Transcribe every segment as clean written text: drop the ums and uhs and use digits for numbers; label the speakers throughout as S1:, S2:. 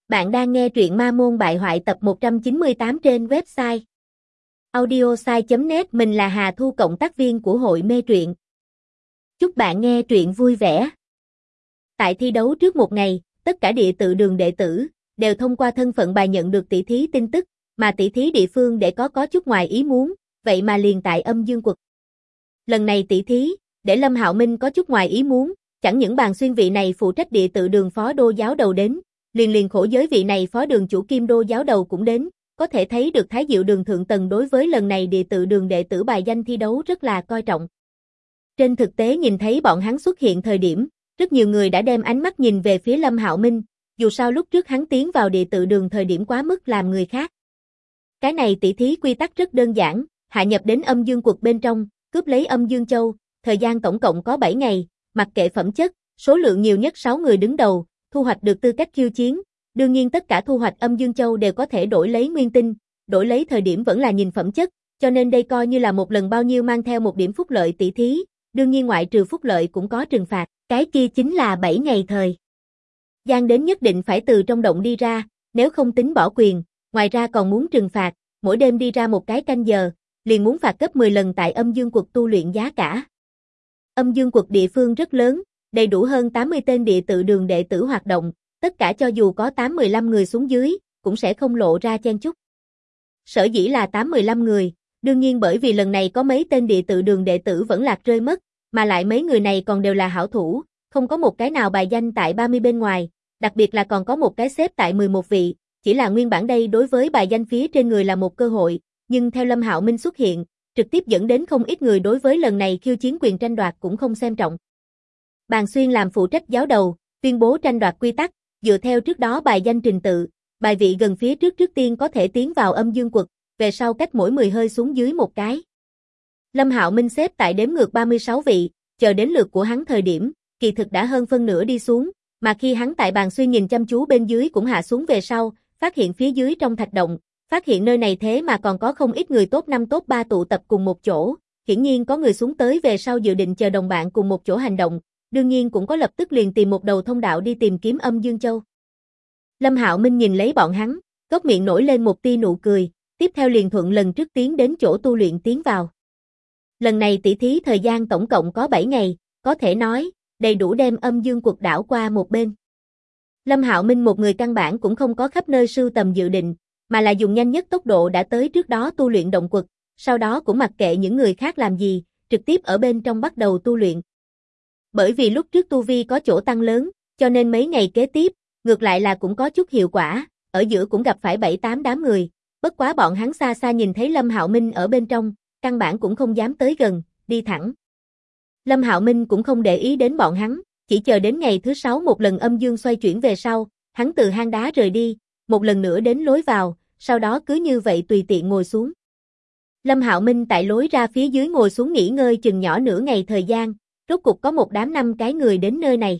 S1: Bạn đang nghe truyện Ma Môn Bại Hoại tập 198 trên website audiosai.net. Mình là Hà Thu, cộng tác viên của hội mê truyện. Chúc bạn nghe truyện vui vẻ. Tại thi đấu trước một ngày, tất cả địa tự đường đệ tử đều thông qua thân phận bài nhận được tỷ thí tin tức, mà tỷ thí địa phương để có chút ngoài ý muốn, vậy mà liền tại Âm Dương Quật. Lần này tỷ thí, để Lâm Hạo Minh có chút ngoài ý muốn, chẳng những Bàn Xuyên vị này phụ trách địa tự đường phó đô giáo đầu đến, liền khổ giới vị này phó đường chủ Kim đô giáo đầu cũng đến, có thể thấy được Thái Diệu đường thượng tầng đối với lần này địa tự đường đệ tử bài danh thi đấu rất là coi trọng. Trên thực tế nhìn thấy bọn hắn xuất hiện thời điểm, rất nhiều người đã đem ánh mắt nhìn về phía Lâm Hạo Minh, dù sao lúc trước hắn tiến vào địa tự đường thời điểm quá mức làm người khác. Cái này tỷ thí quy tắc rất đơn giản, hạ nhập đến Âm Dương Quật bên trong, cướp lấy Âm Dương Châu, thời gian tổng cộng có 7 ngày, mặc kệ phẩm chất, số lượng nhiều nhất 6 người đứng đầu, thu hoạch được tư cách khiêu chiến. Đương nhiên tất cả thu hoạch Âm Dương Châu đều có thể đổi lấy nguyên tinh, đổi lấy thời điểm vẫn là nhìn phẩm chất, cho nên đây coi như là một lần bao nhiêu mang theo một điểm phúc lợi tỷ thí, đương nhiên ngoại trừ phúc lợi cũng có trừng phạt, cái kia chính là 7 ngày thời gian đến nhất định phải từ trong động đi ra, nếu không tính bỏ quyền, ngoài ra còn muốn trừng phạt, mỗi đêm đi ra một cái canh giờ, liền muốn phạt gấp 10 lần tại Âm Dương Quật tu luyện giá cả. Âm Dương Quật địa phương rất lớn, đầy đủ hơn 80 tên địa tự đường đệ tử hoạt động, tất cả cho dù có 8-15 người xuống dưới, cũng sẽ không lộ ra chen chúc. Sở dĩ là 8-15 người, đương nhiên bởi vì lần này có mấy tên địa tự đường đệ tử vẫn lạc rơi mất, mà lại mấy người này còn đều là hảo thủ, không có một cái nào bài danh tại 30 bên ngoài, đặc biệt là còn có một cái xếp tại 11 vị, chỉ là nguyên bản đây đối với bài danh phía trên người là một cơ hội, nhưng theo Lâm Hạo Minh xuất hiện, trực tiếp dẫn đến không ít người đối với lần này khiêu chiến quyền tranh đoạt cũng không xem trọng. Bàn Xuyên làm phụ trách giáo đầu, tuyên bố tranh đoạt quy tắc, dựa theo trước đó bài danh trình tự, bài vị gần phía trước trước tiên có thể tiến vào Âm Dương Quật, về sau cách mỗi 10 hơi xuống dưới một cái. Lâm Hạo Minh xếp tại đếm ngược 36 vị, chờ đến lượt của hắn thời điểm, kỳ thực đã hơn phân nửa đi xuống, mà khi hắn tại Bàn Xuyên nhìn chăm chú bên dưới cũng hạ xuống về sau, phát hiện phía dưới trong thạch động, phát hiện nơi này thế mà còn có không ít người top 5 top 3 tụ tập cùng một chỗ, hiển nhiên có người xuống tới về sau dự định chờ đồng bạn cùng một chỗ hành động, đương nhiên cũng có lập tức liền tìm một đầu thông đạo đi tìm kiếm Âm Dương Châu. Lâm Hạo Minh nhìn lấy bọn hắn, góc miệng nổi lên một tia nụ cười, tiếp theo liền thuận lần trước tiến đến chỗ tu luyện tiến vào. Lần này tỷ thí thời gian tổng cộng có 7 ngày, có thể nói, đầy đủ đem Âm Dương Quật đảo qua một bên. Lâm Hạo Minh một người căn bản cũng không có khắp nơi sưu tầm dự định, mà là dùng nhanh nhất tốc độ đã tới trước đó tu luyện động quật, sau đó cũng mặc kệ những người khác làm gì, trực tiếp ở bên trong bắt đầu tu luyện. Bởi vì lúc trước tu vi có chỗ tăng lớn, cho nên mấy ngày kế tiếp, ngược lại là cũng có chút hiệu quả, ở giữa cũng gặp phải 7-8 đám người, bất quá bọn hắn xa xa nhìn thấy Lâm Hạo Minh ở bên trong, căn bản cũng không dám tới gần, đi thẳng. Lâm Hạo Minh cũng không để ý đến bọn hắn, chỉ chờ đến ngày thứ 6 một lần âm dương xoay chuyển về sau, hắn từ hang đá rời đi, một lần nữa đến lối vào, sau đó cứ như vậy tùy tiện ngồi xuống. Lâm Hạo Minh tại lối ra phía dưới ngồi xuống nghỉ ngơi chừng nhỏ nửa ngày thời gian, rốt cục có một đám 5 cái người đến nơi này.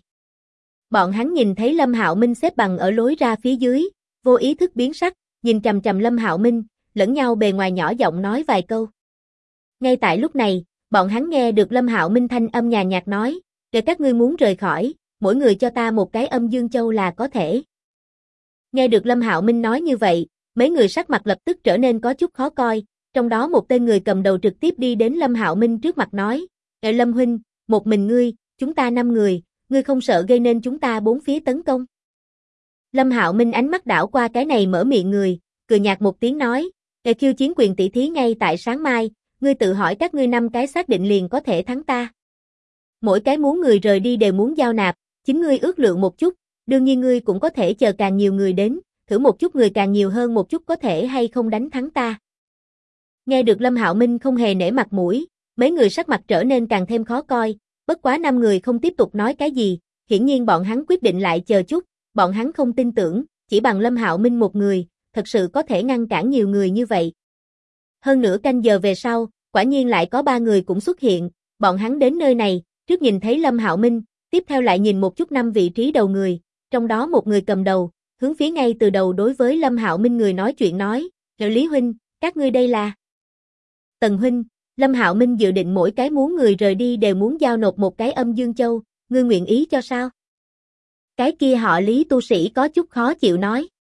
S1: Bọn hắn nhìn thấy Lâm Hạo Minh xếp bằng ở lối ra phía dưới, vô ý thức biến sắc, nhìn chằm chằm Lâm Hạo Minh, lẫn nhau bề ngoài nhỏ giọng nói vài câu. Ngay tại lúc này, bọn hắn nghe được Lâm Hạo Minh thanh âm nhàn nhạt nói, "Để các ngươi muốn rời khỏi, mỗi người cho ta một cái Âm Dương Châu là có thể." Nghe được Lâm Hạo Minh nói như vậy, mấy người sắc mặt lập tức trở nên có chút khó coi, trong đó một tên người cầm đầu trực tiếp đi đến Lâm Hạo Minh trước mặt nói, Lâm huynh, một mình ngươi, chúng ta 5 người, ngươi không sợ gây nên chúng ta bốn phía tấn công?" Lâm Hạo Minh ánh mắt đảo qua cái này mở miệng người, cười nhạt một tiếng nói, khiêu chiến quyền tỷ thí ngay tại sáng mai, ngươi tự hỏi các ngươi 5 cái xác định liền có thể thắng ta. Mỗi cái muốn người rời đi đều muốn giao nạp, chính ngươi ước lượng một chút, đương nhiên ngươi cũng có thể chờ càng nhiều người đến, thử một chút người càng nhiều hơn một chút có thể hay không đánh thắng ta. Nghe được Lâm Hạo Minh không hề nể mặt mũi, mấy người sắc mặt trở nên càng thêm khó coi, bất quá 5 người không tiếp tục nói cái gì, hiển nhiên bọn hắn quyết định lại chờ chút, bọn hắn không tin tưởng, chỉ bằng Lâm Hạo Minh một người, thật sự có thể ngăn cản nhiều người như vậy. Hơn nửa canh giờ về sau, quả nhiên lại có 3 người cũng xuất hiện, bọn hắn đến nơi này, trước nhìn thấy Lâm Hạo Minh, tiếp theo lại nhìn một chút 5 vị trí đầu người, trong đó một người cầm đầu, hướng phía ngay từ đầu đối với Lâm Hạo Minh người nói chuyện nói, Lý huynh, các ngươi đây là Tần huynh. Lâm Hạo Minh dự định mỗi cái muốn người rời đi đều muốn giao nộp một cái Âm Dương Châu, ngươi nguyện ý cho sao? Cái kia họ Lý tu sĩ có chút khó chịu nói.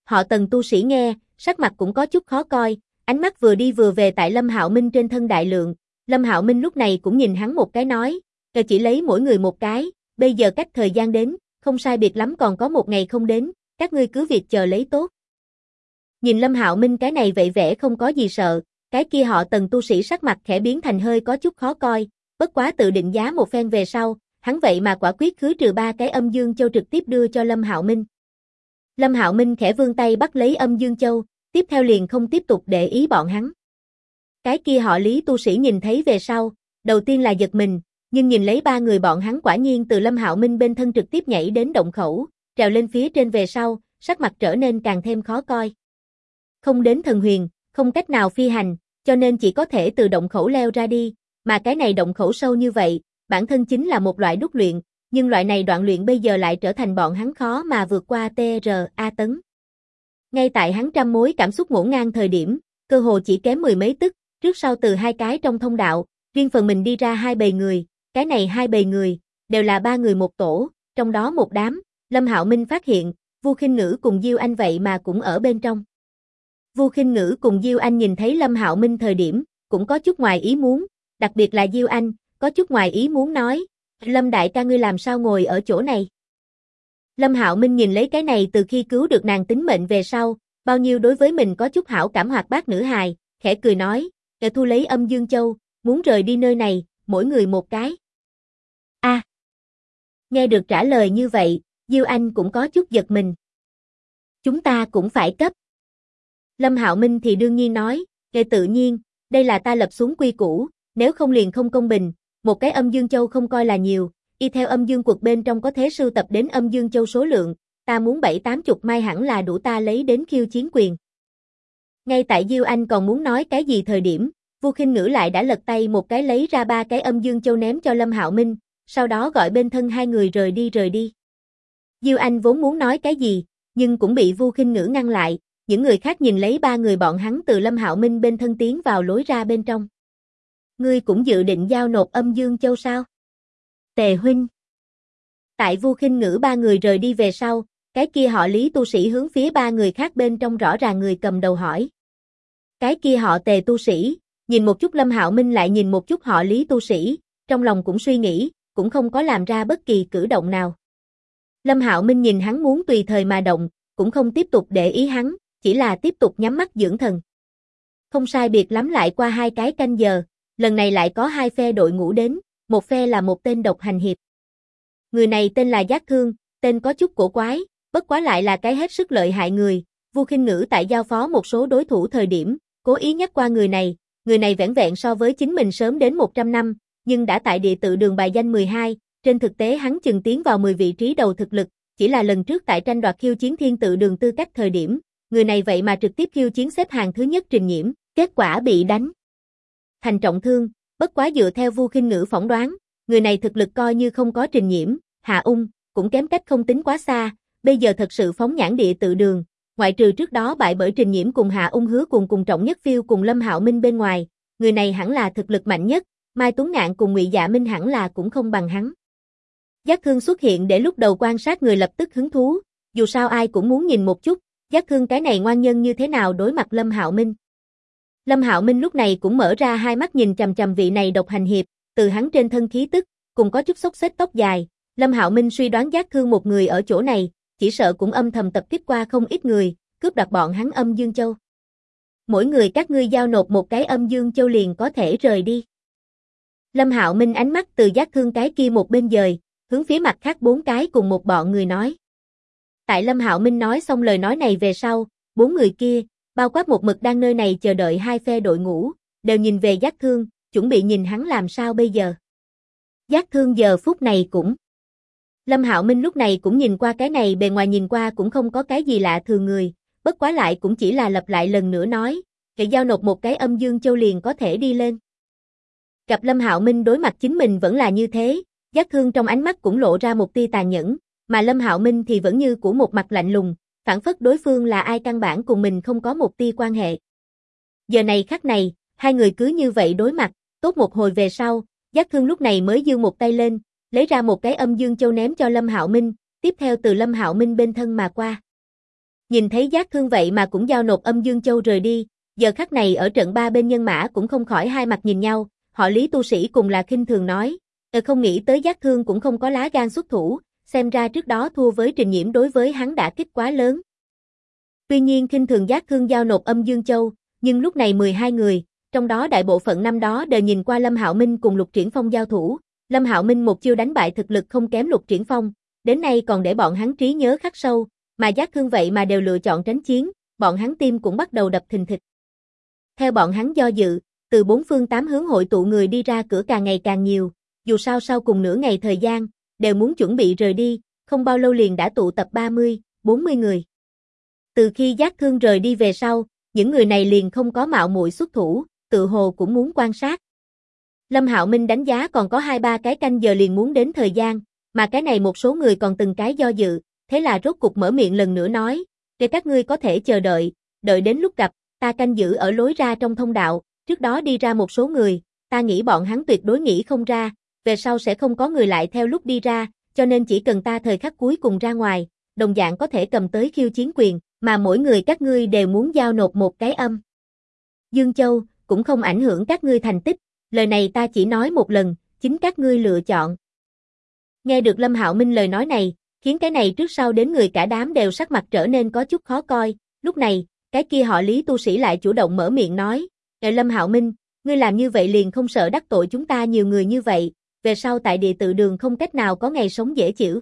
S1: Họ Tần tu sĩ nghe, sắc mặt cũng có chút khó coi, ánh mắt vừa đi vừa về tại Lâm Hạo Minh trên thân đại lượng. Lâm Hạo Minh lúc này cũng nhìn hắn một cái nói, chỉ lấy mỗi người một cái, bây giờ cách thời gian đến, không sai biệt lắm còn có một ngày không đến, các ngươi cứ việc chờ lấy tốt. Nhìn Lâm Hạo Minh cái này vậy vẻ không có gì sợ, cái kia họ Tần tu sĩ sắc mặt khẽ biến thành hơi có chút khó coi, bất quá tự định giá một phen về sau, hắn vậy mà quả quyết khứ trừ 3 cái âm dương châu trực tiếp đưa cho Lâm Hạo Minh. Lâm Hạo Minh khẽ vươn tay bắt lấy âm dương châu, tiếp theo liền không tiếp tục để ý bọn hắn. Cái kia họ Lý tu sĩ nhìn thấy về sau, đầu tiên là giật mình, nhưng nhìn lấy 3 người bọn hắn quả nhiên từ Lâm Hạo Minh bên thân trực tiếp nhảy đến động khẩu, trèo lên phía trên về sau, sắc mặt trở nên càng thêm khó coi. Không đến thần huyền, không cách nào phi hành, cho nên chỉ có thể từ động khẩu leo ra đi, mà cái này động khẩu sâu như vậy, bản thân chính là một loại đúc luyện, nhưng loại này đoạn luyện bây giờ lại trở thành bọn hắn khó mà vượt qua TRA tấn. Ngay tại hắn trăm mối cảm xúc ngổn ngang thời điểm, cơ hồ chỉ kém mười mấy tức, trước sau từ 2 cái trong thông đạo, riêng phần mình đi ra 2 bầy người, cái này 2 bầy người, đều là 3 người một tổ, trong đó một đám, Lâm Hạo Minh phát hiện, Vu Khinh Ngữ cùng Diêu Anh vậy mà cũng ở bên trong. Vu Khinh Ngữ cùng Diêu Anh nhìn thấy Lâm Hạo Minh thời điểm, cũng có chút ngoài ý muốn, đặc biệt là Diêu Anh, có chút ngoài ý muốn nói, Lâm đại ca ngươi làm sao ngồi ở chỗ này? Lâm Hạo Minh nhìn lấy cái này từ khi cứu được nàng tính mệnh về sau, bao nhiêu đối với mình có chút hảo cảm hoạt bát nữ hài, khẽ cười nói, thu lấy âm dương châu, muốn rời đi nơi này, mỗi người một cái. A. Nghe được trả lời như vậy, Diêu Anh cũng có chút giật mình. Chúng ta cũng phải cấp. Lâm Hạo Minh thì đương nhiên nói, tự nhiên, đây là ta lập xuống quy củ, nếu không liền không công bình, một cái âm dương châu không coi là nhiều, y theo âm dương quật bên trong có thể sưu tập đến âm dương châu số lượng, ta muốn 7-80 mai hẳn là đủ ta lấy đến khiêu chiến quyền. Ngay tại Diêu Anh còn muốn nói cái gì thời điểm, Vu Khinh Ngữ lại đã lật tay một cái lấy ra 3 cái âm dương châu ném cho Lâm Hạo Minh, sau đó gọi bên thân 2 người rời đi. Diêu Anh vốn muốn nói cái gì, nhưng cũng bị Vu Khinh Ngữ ngăn lại, những người khác nhìn lấy 3 người bọn hắn từ Lâm Hạo Minh bên thân tiến vào lối ra bên trong. Ngươi cũng dự định giao nộp âm dương châu sao? Tề huynh. Tại Vu Khinh Ngữ 3 người rời đi về sau, cái kia họ Lý tu sĩ hướng phía 3 người khác bên trong rõ ràng người cầm đầu hỏi. Cái kia họ Tề tu sĩ, nhìn một chút Lâm Hạo Minh lại nhìn một chút họ Lý tu sĩ, trong lòng cũng suy nghĩ, cũng không có làm ra bất kỳ cử động nào. Lâm Hạo Minh nhìn hắn muốn tùy thời mà động, cũng không tiếp tục để ý hắn, chỉ là tiếp tục nhắm mắt dưỡng thần. Không sai biệt lắm lại qua 2 cái canh giờ, lần này lại có 2 phe đội ngũ đến, một phe là một tên độc hành hiệp. Người này tên là Giác Thương, tên có chút cổ quái, bất quá lại là cái hết sức lợi hại người. Vu Khinh Ngữ tại giao phó một số đối thủ thời điểm, cố ý nhắc qua người này vẻn vẹn so với chính mình sớm đến 100 năm, nhưng đã tại địa tự đường bài danh 12, trên thực tế hắn chừng tiến vào 10 vị trí đầu thực lực, chỉ là lần trước tại tranh đoạt khiêu chiến thiên tự đường tư cách thời điểm, người này vậy mà trực tiếp khiêu chiến xếp hàng thứ nhất Trình Nhiễm, kết quả bị đánh thành trọng thương, bất quá dựa theo Vu Khinh Ngữ phỏng đoán, người này thực lực coi như không có Trình Nhiễm, Hạ Ung, cũng kém cách không tính quá xa, bây giờ thật sự phóng nhãn địa tự đường, ngoại trừ trước đó bại bởi Trình Nhiễm cùng Hạ Ung Hứa cùng Trọng Nhất Phiêu cùng Lâm Hạo Minh bên ngoài, người này hẳn là thực lực mạnh nhất, Mai Tuấn Ngạn cùng Ngụy Dạ Minh hẳn là cũng không bằng hắn. Giác Thương xuất hiện để lúc đầu quan sát người lập tức hứng thú, dù sao ai cũng muốn nhìn một chút, Giác Thương cái này ngoan nhân như thế nào đối mặt Lâm Hạo Minh. Lâm Hạo Minh lúc này cũng mở ra hai mắt nhìn chằm chằm vị này độc hành hiệp, từ hắn trên thân khí tức, cùng có chút xốc xếch tóc dài, Lâm Hạo Minh suy đoán Giác Thương một người ở chỗ này, chỉ sợ cũng âm thầm tập kích qua không ít người, cướp đoạt bọn hắn âm dương châu. Mỗi người các ngươi giao nộp một cái âm dương châu liền có thể rời đi. Lâm Hạo Minh ánh mắt từ Giác Thương cái kia một bên dời, hướng phía mặt khác 4 cái cùng một bọn người nói. Tại Lâm Hạo Minh nói xong lời nói này về sau, 4 người kia, bao quát một mực đang nơi này chờ đợi hai phe đội ngũ, đều nhìn về Giác Thương, chuẩn bị nhìn hắn làm sao bây giờ. Giác Thương giờ phút này cũng. Lâm Hạo Minh lúc này cũng nhìn qua cái này, bề ngoài nhìn qua cũng không có cái gì lạ thường người, bất quá lại cũng chỉ là lặp lại lần nữa nói, cái giao nộp một cái âm dương châu liền có thể đi lên. Gặp Lâm Hạo Minh đối mặt chính mình vẫn là như thế, Giác Thương trong ánh mắt cũng lộ ra một tia tàn nhẫn, mà Lâm Hạo Minh thì vẫn như của một mặt lạnh lùng, phản phất đối phương là ai căn bản cùng mình không có một tia quan hệ. Giờ này khắc này, hai người cứ như vậy đối mặt, tốt một hồi về sau, Giác Thương lúc này mới giương một tay lên, lấy ra một cái âm dương châu ném cho Lâm Hạo Minh, tiếp theo từ Lâm Hạo Minh bên thân mà qua. Nhìn thấy Giác Thương vậy mà cũng giao nộp Âm Dương Châu rời đi, giờ khắc này ở trận ba bên nhân mã cũng không khỏi hai mặt nhìn nhau, họ Lý tu sĩ cùng là khinh thường nói, không nghĩ tới Giác Thương cũng không có lá gan xuất thủ, xem ra trước đó thua với Trình Nhiễm đối với hắn đả kích quá lớn. Tuy nhiên khinh thường Giác Thương giao nộp Âm Dương Châu, nhưng lúc này 12 người, trong đó đại bộ phận năm đó đều nhìn qua Lâm Hạo Minh cùng Lục Triển Phong giao thủ, Lâm Hạo Minh một chiêu đánh bại thực lực không kém Lục Triển Phong, đến nay còn để bọn hắn trí nhớ khắc sâu, mà Giác Thương vậy mà đều lựa chọn tránh chiến, bọn hắn tim cũng bắt đầu đập thình thịch. Theo bọn hắn do dự, từ bốn phương tám hướng hội tụ người đi ra cửa càng ngày càng nhiều, dù sao sau cùng nửa ngày thời gian, đều muốn chuẩn bị rời đi, không bao lâu liền đã tụ tập 30, 40 người. Từ khi Giác Thương rời đi về sau, những người này liền không có mạo muội xuất thủ, tự hồ cũng muốn quan sát. Lâm Hạo Minh đánh giá còn có 2-3 cái canh giờ liền muốn đến thời gian, mà cái này một số người còn từng cái do dự, thế là rốt cục mở miệng lần nữa nói, để các ngươi có thể chờ đợi, đợi đến lúc gặp, ta canh giữ ở lối ra trong thông đạo, trước đó đi ra một số người, ta nghĩ bọn hắn tuyệt đối nghĩ không ra, về sau sẽ không có người lại theo lúc đi ra, cho nên chỉ cần ta thời khắc cuối cùng ra ngoài, đồng dạng có thể cầm tới khiêu chiến quyền, mà mỗi người các ngươi đều muốn giao nộp một cái Âm Dương Châu, cũng không ảnh hưởng các ngươi thành tích, lời này ta chỉ nói một lần, chính các ngươi lựa chọn. Nghe được Lâm Hạo Minh lời nói này, khiến cái này trước sau đến người cả đám đều sắc mặt trở nên có chút khó coi, lúc này, cái kia họ Lý tu sĩ lại chủ động mở miệng nói, Lâm Hạo Minh, ngươi làm như vậy liền không sợ đắc tội chúng ta nhiều người như vậy, về sau tại địa tự đường không cách nào có ngày sống dễ chịu.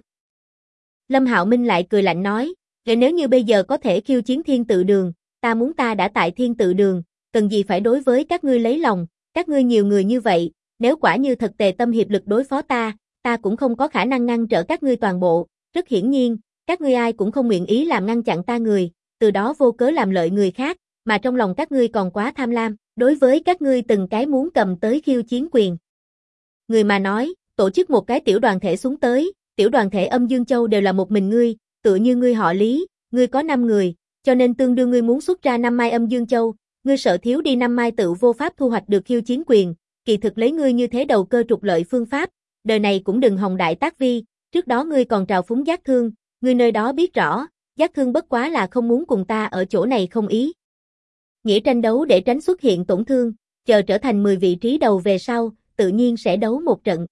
S1: Lâm Hạo Minh lại cười lạnh nói, nếu như bây giờ có thể khiêu chiến thiên tự đường, ta muốn ta đã tại thiên tự đường, cần gì phải đối với các ngươi lấy lòng, các ngươi nhiều người như vậy, nếu quả như thật tề tâm hiệp lực đối phó ta cũng không có khả năng ngăn trở các ngươi toàn bộ, rất hiển nhiên, các ngươi ai cũng không nguyện ý làm ngăn chặn ta người, từ đó vô cớ làm lợi người khác, mà trong lòng các ngươi còn quá tham lam, đối với các ngươi từng cái muốn cầm tới khiêu chiến quyền. Người mà nói, tổ chức một cái tiểu đoàn thể xuống tới, tiểu đoàn thể Âm Dương Châu đều là một mình ngươi, tựa như ngươi họ Lý, ngươi có 5 người, cho nên tương đương ngươi muốn xuất ra 5 mai Âm Dương Châu, ngươi sợ thiếu đi 5 mai tự vô pháp thu hoạch được khiêu chiến quyền, kỳ thực lấy ngươi như thế đầu cơ trục lợi phương pháp, đời này cũng đừng hòng đại tác vi, trước đó ngươi còn trào phúng Giác Thương, ngươi nơi đó biết rõ, Giác Thương bất quá là không muốn cùng ta ở chỗ này không ý. Nghĩa tranh đấu để tránh xuất hiện tổn thương, chờ trở thành 10 vị trí đầu về sau, tự nhiên sẽ đấu một trận.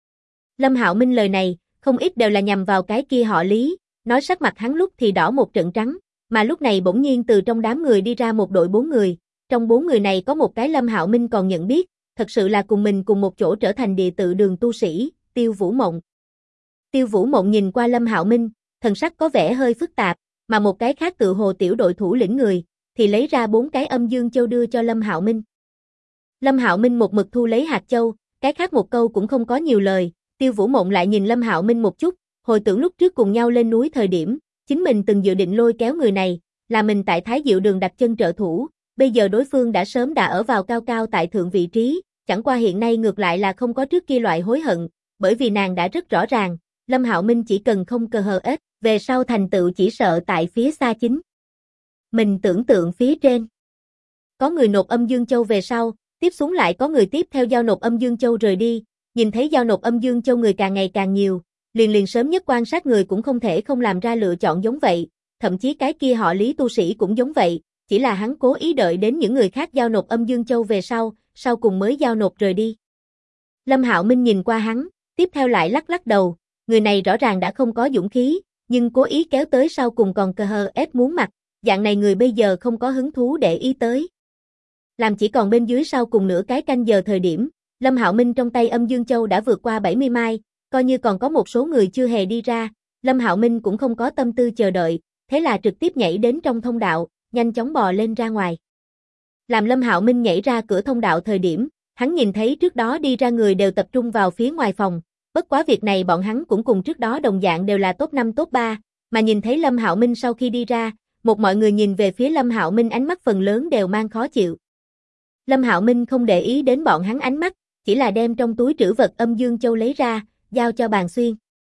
S1: Lâm Hạo Minh lời này, không ít đều là nhằm vào cái kia họ Lý, nói sắc mặt hắn lúc thì đỏ một trận trắng, mà lúc này bỗng nhiên từ trong đám người đi ra một đội 4 người, trong 4 người này có một cái Lâm Hạo Minh còn nhận biết, thật sự là cùng mình cùng một chỗ trở thành địa tự đường tu sĩ, Tiêu Vũ Mộng. Tiêu Vũ Mộng nhìn qua Lâm Hạo Minh, thần sắc có vẻ hơi phức tạp, mà một cái khác tự hồ tiểu đội thủ lĩnh người, thì lấy ra 4 cái Âm Dương Châu đưa cho Lâm Hạo Minh. Lâm Hạo Minh một mực thu lấy hạt châu, cái khác một câu cũng không có nhiều lời, Tiêu Vũ Mộng lại nhìn Lâm Hạo Minh một chút, hồi tưởng lúc trước cùng nhau lên núi thời điểm, chính mình từng dự định lôi kéo người này, là mình tại Thái Diệu Đường đặt chân trợ thủ, bây giờ đối phương đã sớm đã ở vào cao cao tại thượng vị trí, chẳng qua hiện nay ngược lại là không có trước kia loại hối hận, bởi vì nàng đã rất rõ ràng, Lâm Hạo Minh chỉ cần không cơ hờ ếch, về sau thành tựu chỉ sợ tại phía xa chính. Mình tưởng tượng phía trên. Có người nộp Âm Dương Châu về sau, tiếp xuống lại có người tiếp theo giao nộp Âm Dương Châu rời đi, nhìn thấy giao nộp Âm Dương Châu người càng ngày càng nhiều, liền sớm nhất quan sát người cũng không thể không làm ra lựa chọn giống vậy, thậm chí cái kia họ Lý tu sĩ cũng giống vậy, chỉ là hắn cố ý đợi đến những người khác giao nộp Âm Dương Châu về sau cùng mới giao nộp rời đi. Lâm Hạo Minh nhìn qua hắn, tiếp theo lại lắc lắc đầu, người này rõ ràng đã không có dũng khí, nhưng cố ý kéo tới sau cùng còn cờ hờ ép muốn mặt, dạng này người bây giờ không có hứng thú để ý tới. Làm chỉ còn bên dưới sau cùng nửa cái canh giờ thời điểm, Lâm Hạo Minh trong tay Âm Dương Châu đã vượt qua 70 mai, coi như còn có một số người chưa hề đi ra, Lâm Hạo Minh cũng không có tâm tư chờ đợi, thế là trực tiếp nhảy đến trong thông đạo, nhanh chóng bò lên ra ngoài. Làm Lâm Hạo Minh nhảy ra cửa thông đạo thời điểm, hắn nhìn thấy trước đó đi ra người đều tập trung vào phía ngoài phòng, bất quá việc này bọn hắn cũng cùng trước đó đồng dạng đều là top 5 top 3, mà nhìn thấy Lâm Hạo Minh sau khi đi ra, mọi người nhìn về phía Lâm Hạo Minh ánh mắt phần lớn đều mang khó chịu. Lâm Hạo Minh không để ý đến bọn hắn ánh mắt, chỉ là đem trong túi trữ vật Âm Dương Châu lấy ra, giao cho Bàn Xuyên.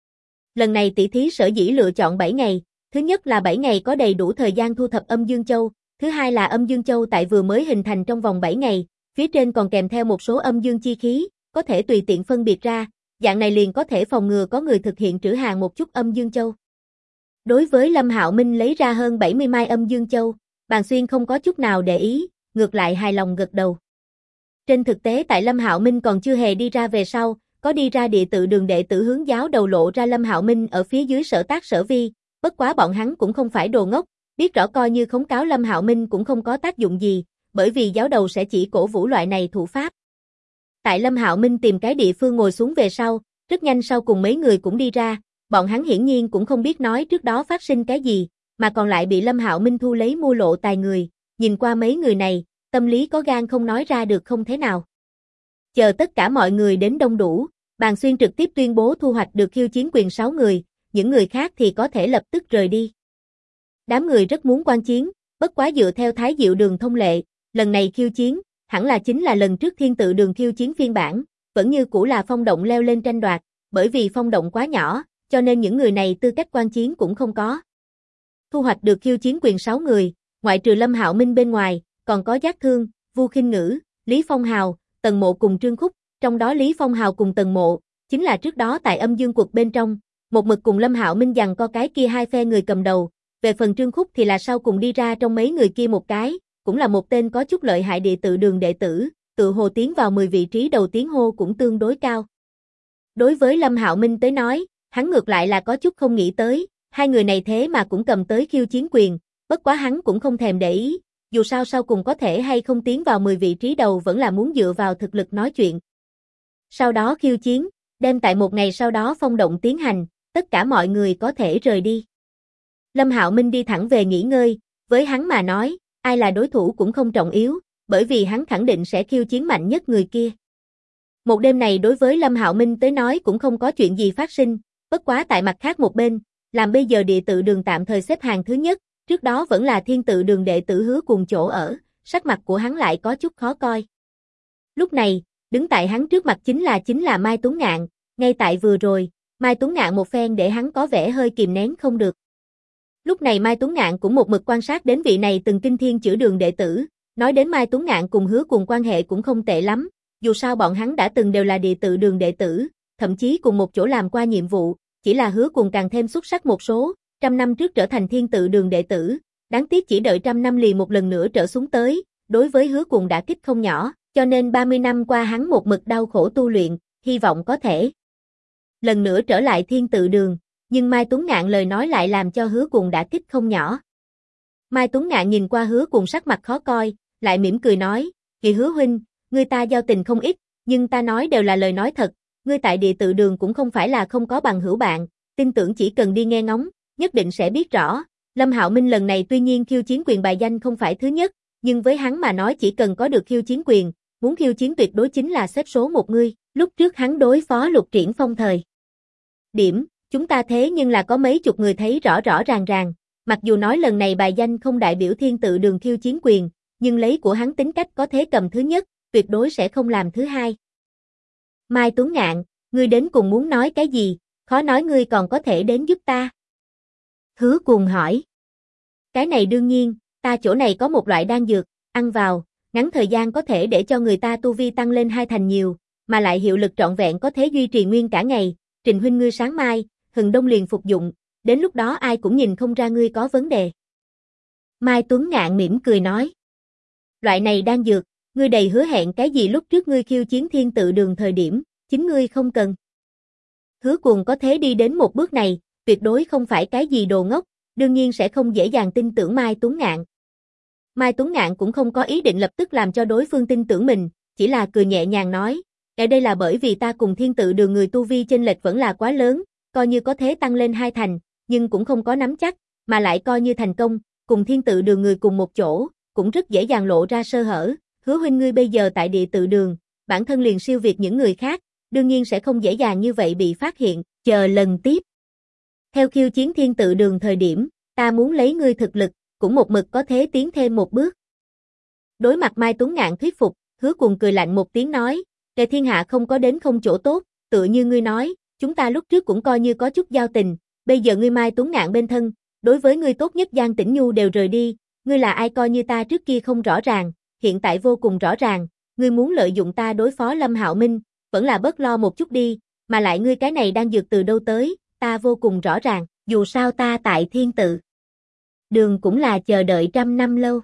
S1: Lần này tỷ thí sở dĩ lựa chọn 7 ngày, thứ nhất là 7 ngày có đầy đủ thời gian thu thập Âm Dương Châu, thứ hai là Âm Dương Châu tại vừa mới hình thành trong vòng 7 ngày, phía trên còn kèm theo một số âm dương chi khí, có thể tùy tiện phân biệt ra, dạng này liền có thể phòng ngừa có người thực hiện trữ hàng một chút Âm Dương Châu. Đối với Lâm Hạo Minh lấy ra hơn 70 mai âm dương châu, Bàn Xuyên không có chút nào để ý, ngược lại hài lòng gật đầu. Trên thực tế tại Lâm Hạo Minh còn chưa hề đi ra về sau, có đi ra địa tự đường đệ tử hướng giáo đầu lộ ra Lâm Hạo Minh ở phía dưới sở tác sở vi, bất quá bọn hắn cũng không phải đồ ngốc, biết rõ coi như khống cáo Lâm Hạo Minh cũng không có tác dụng gì, bởi vì giáo đầu sẽ chỉ cổ vũ loại này thủ pháp. Tại Lâm Hạo Minh tìm cái địa phương ngồi xuống về sau, rất nhanh sau cùng mấy người cũng đi ra, bọn hắn hiển nhiên cũng không biết nói trước đó phát sinh cái gì, mà còn lại bị Lâm Hạo Minh thu lấy mua lộ tài người, nhìn qua mấy người này, tâm lý có gan không nói ra được không thế nào. Chờ tất cả mọi người đến đông đủ, Bàn Xuyên trực tiếp tuyên bố thu hoạch được khiêu chiến quyền 6 người, những người khác thì có thể lập tức rời đi. Đám người rất muốn quan chiến, bất quá dựa theo Thái Diệu Đường thông lệ, lần này khiêu chiến, hẳn là chính là lần trước Thiên Tự Đường khiêu chiến phiên bản, vẫn như cũ là Phong Động leo lên tranh đoạt, bởi vì Phong Động quá nhỏ, cho nên những người này tư cách quan chiến cũng không có. Thu hoạch được khiêu chiến quyền 6 người, ngoại trừ Lâm Hạo Minh bên ngoài, còn có Giác Thương, Vu Khinh Ngữ, Lý Phong Hào, Tần Mộ cùng Trương Khúc, trong đó Lý Phong Hào cùng Tần Mộ, chính là trước đó tại Âm Dương Quật bên trong, một mực cùng Lâm Hạo Minh giằng co cái kia hai phe người cầm đầu, về phần Trương Khúc thì là sau cùng đi ra trong mấy người kia một cái, cũng là một tên có chút lợi hại địa tự đường đệ tử, tự hồ tiến vào 10 vị trí đầu tiếng hô cũng tương đối cao. Đối với Lâm Hạo Minh tới nói, hắn ngược lại là có chút không nghĩ tới, hai người này thế mà cũng cầm tới khiêu chiến quyền, bất quá hắn cũng không thèm để ý, dù sao sau cùng có thể hay không tiến vào 10 vị trí đầu vẫn là muốn dựa vào thực lực nói chuyện. Sau đó khiêu chiến, đem tại một ngày sau đó phong động tiến hành, tất cả mọi người có thể rời đi. Lâm Hạo Minh đi thẳng về nghỉ ngơi, với hắn mà nói, ai là đối thủ cũng không trọng yếu, bởi vì hắn khẳng định sẽ khiêu chiến mạnh nhất người kia. Một đêm này đối với Lâm Hạo Minh tới nói cũng không có chuyện gì phát sinh, bất quá tại mặt khác một bên, làm bây giờ địa tự đường tạm thời xếp hàng thứ nhất, trước đó vẫn là Thiên Tự Đường đệ tử Hứa Cùng chỗ ở, sắc mặt của hắn lại có chút khó coi. Lúc này, đứng tại hắn trước mặt chính là Mai Tuấn Ngạn, ngay tại vừa rồi, Mai Tuấn Ngạn một phen để hắn có vẻ hơi kìm nén không được. Lúc này Mai Tuấn Ngạn cũng một mực quan sát đến vị này từng kinh thiên chữa đường đệ tử, nói đến Mai Tuấn Ngạn cùng Hứa Cùng quan hệ cũng không tệ lắm, dù sao bọn hắn đã từng đều là địa tự đường đệ tử, thậm chí cùng một chỗ làm qua nhiệm vụ, chỉ là Hứa Cùng càng thêm xuất sắc một số, 100 năm trước trở thành Thiên Tự Đường đệ tử, đáng tiếc chỉ đợi 100 năm liền một lần nữa trở xuống tới, đối với Hứa Cùng đã kích không nhỏ, cho nên 30 năm qua hắn một mực đau khổ tu luyện, hy vọng có thể lần nữa trở lại Thiên Tự Đường, nhưng Mai Tuấn Ngạn lời nói lại làm cho Hứa Cùng đã kích không nhỏ. Mai Tuấn Ngạn nhìn qua Hứa Cùng sắc mặt khó coi, lại mỉm cười nói, "Kỳ Hứa huynh, ngươi ta giao tình không ít, nhưng ta nói đều là lời nói thật, ngươi tại địa tự đường cũng không phải là không có bằng hữu bạn, tin tưởng chỉ cần đi nghe ngóng, nhất định sẽ biết rõ." Lâm Hạo Minh lần này tuy nhiên khiêu chiến quyền bài danh không phải thứ nhất, nhưng với hắn mà nói chỉ cần có được khiêu chiến quyền, muốn khiêu chiến tuyệt đối chính là xếp số một người. Lúc trước hắn đối phó Lục Triển Phong thời điểm, chúng ta thế nhưng là có mấy chục người thấy rõ rõ ràng ràng, mặc dù nói lần này bài danh không đại biểu Thiên Tự Đường khiêu chiến quyền, nhưng lấy của hắn tính cách có thế cầm thứ nhất, tuyệt đối sẽ không làm thứ hai. Mai Tuấn Ngạn, ngươi đến cùng muốn nói cái gì, khó nói ngươi còn có thể đến giúp ta. Hứa Cùng hỏi. Cái này đương nhiên, ta chỗ này có một loại đan dược, ăn vào, ngắn thời gian có thể để cho người ta tu vi tăng lên 2 thành nhiều, mà lại hiệu lực trọn vẹn có thể duy trì nguyên cả ngày, Trình huynh ngươi sáng mai, hừng đông liền phục dụng, đến lúc đó ai cũng nhìn không ra ngươi có vấn đề. Mai Tuấn Ngạn mỉm cười nói. Loại này đan dược, ngươi đầy hứa hẹn cái gì lúc trước ngươi khiêu chiến Thiên Tự Đường thời điểm, chính ngươi không cần. Hứa Cùng có thế đi đến một bước này, tuyệt đối không phải cái gì đồ ngốc, đương nhiên sẽ không dễ dàng tin tưởng Mai Tuấn Ngạn. Mai Tuấn Ngạn cũng không có ý định lập tức làm cho đối phương tin tưởng mình, chỉ là cười nhẹ nhàng nói, ở đây là bởi vì ta cùng Thiên Tự Đường người tu vi chênh lệch vẫn là quá lớn, coi như có thế tăng lên 2 thành, nhưng cũng không có nắm chắc, mà lại coi như thành công, cùng Thiên Tự Đường người cùng một chỗ, cũng rất dễ dàng lộ ra sơ hở. Hứa huynh ngươi bây giờ tại địa tự đường, bản thân liền siêu việt những người khác, đương nhiên sẽ không dễ dàng như vậy bị phát hiện, chờ lần tiếp. Theo khiêu chiến Thiên Tự Đường thời điểm, ta muốn lấy ngươi thực lực, cũng một mực có thế tiến thêm một bước. Đối mặt Mai Tuấn Ngạn thuyết phục, Hứa Cùng cười lạnh một tiếng nói, "Kẻ thiên hạ không có đến không chỗ tốt, tựa như ngươi nói, chúng ta lúc trước cũng coi như có chút giao tình, bây giờ ngươi Mai Tuấn Ngạn bên thân, đối với ngươi tốt nhất Giang Tĩnh Nhu đều rời đi, ngươi là ai coi như ta trước kia không rõ ràng, hiện tại vô cùng rõ ràng, ngươi muốn lợi dụng ta đối phó Lâm Hạo Minh, vẫn là bớt lo một chút đi, mà lại ngươi cái này đang dược từ đâu tới, ta vô cùng rõ ràng." Dù sao ta tại thiên tự đường cũng là chờ đợi trăm năm lâu.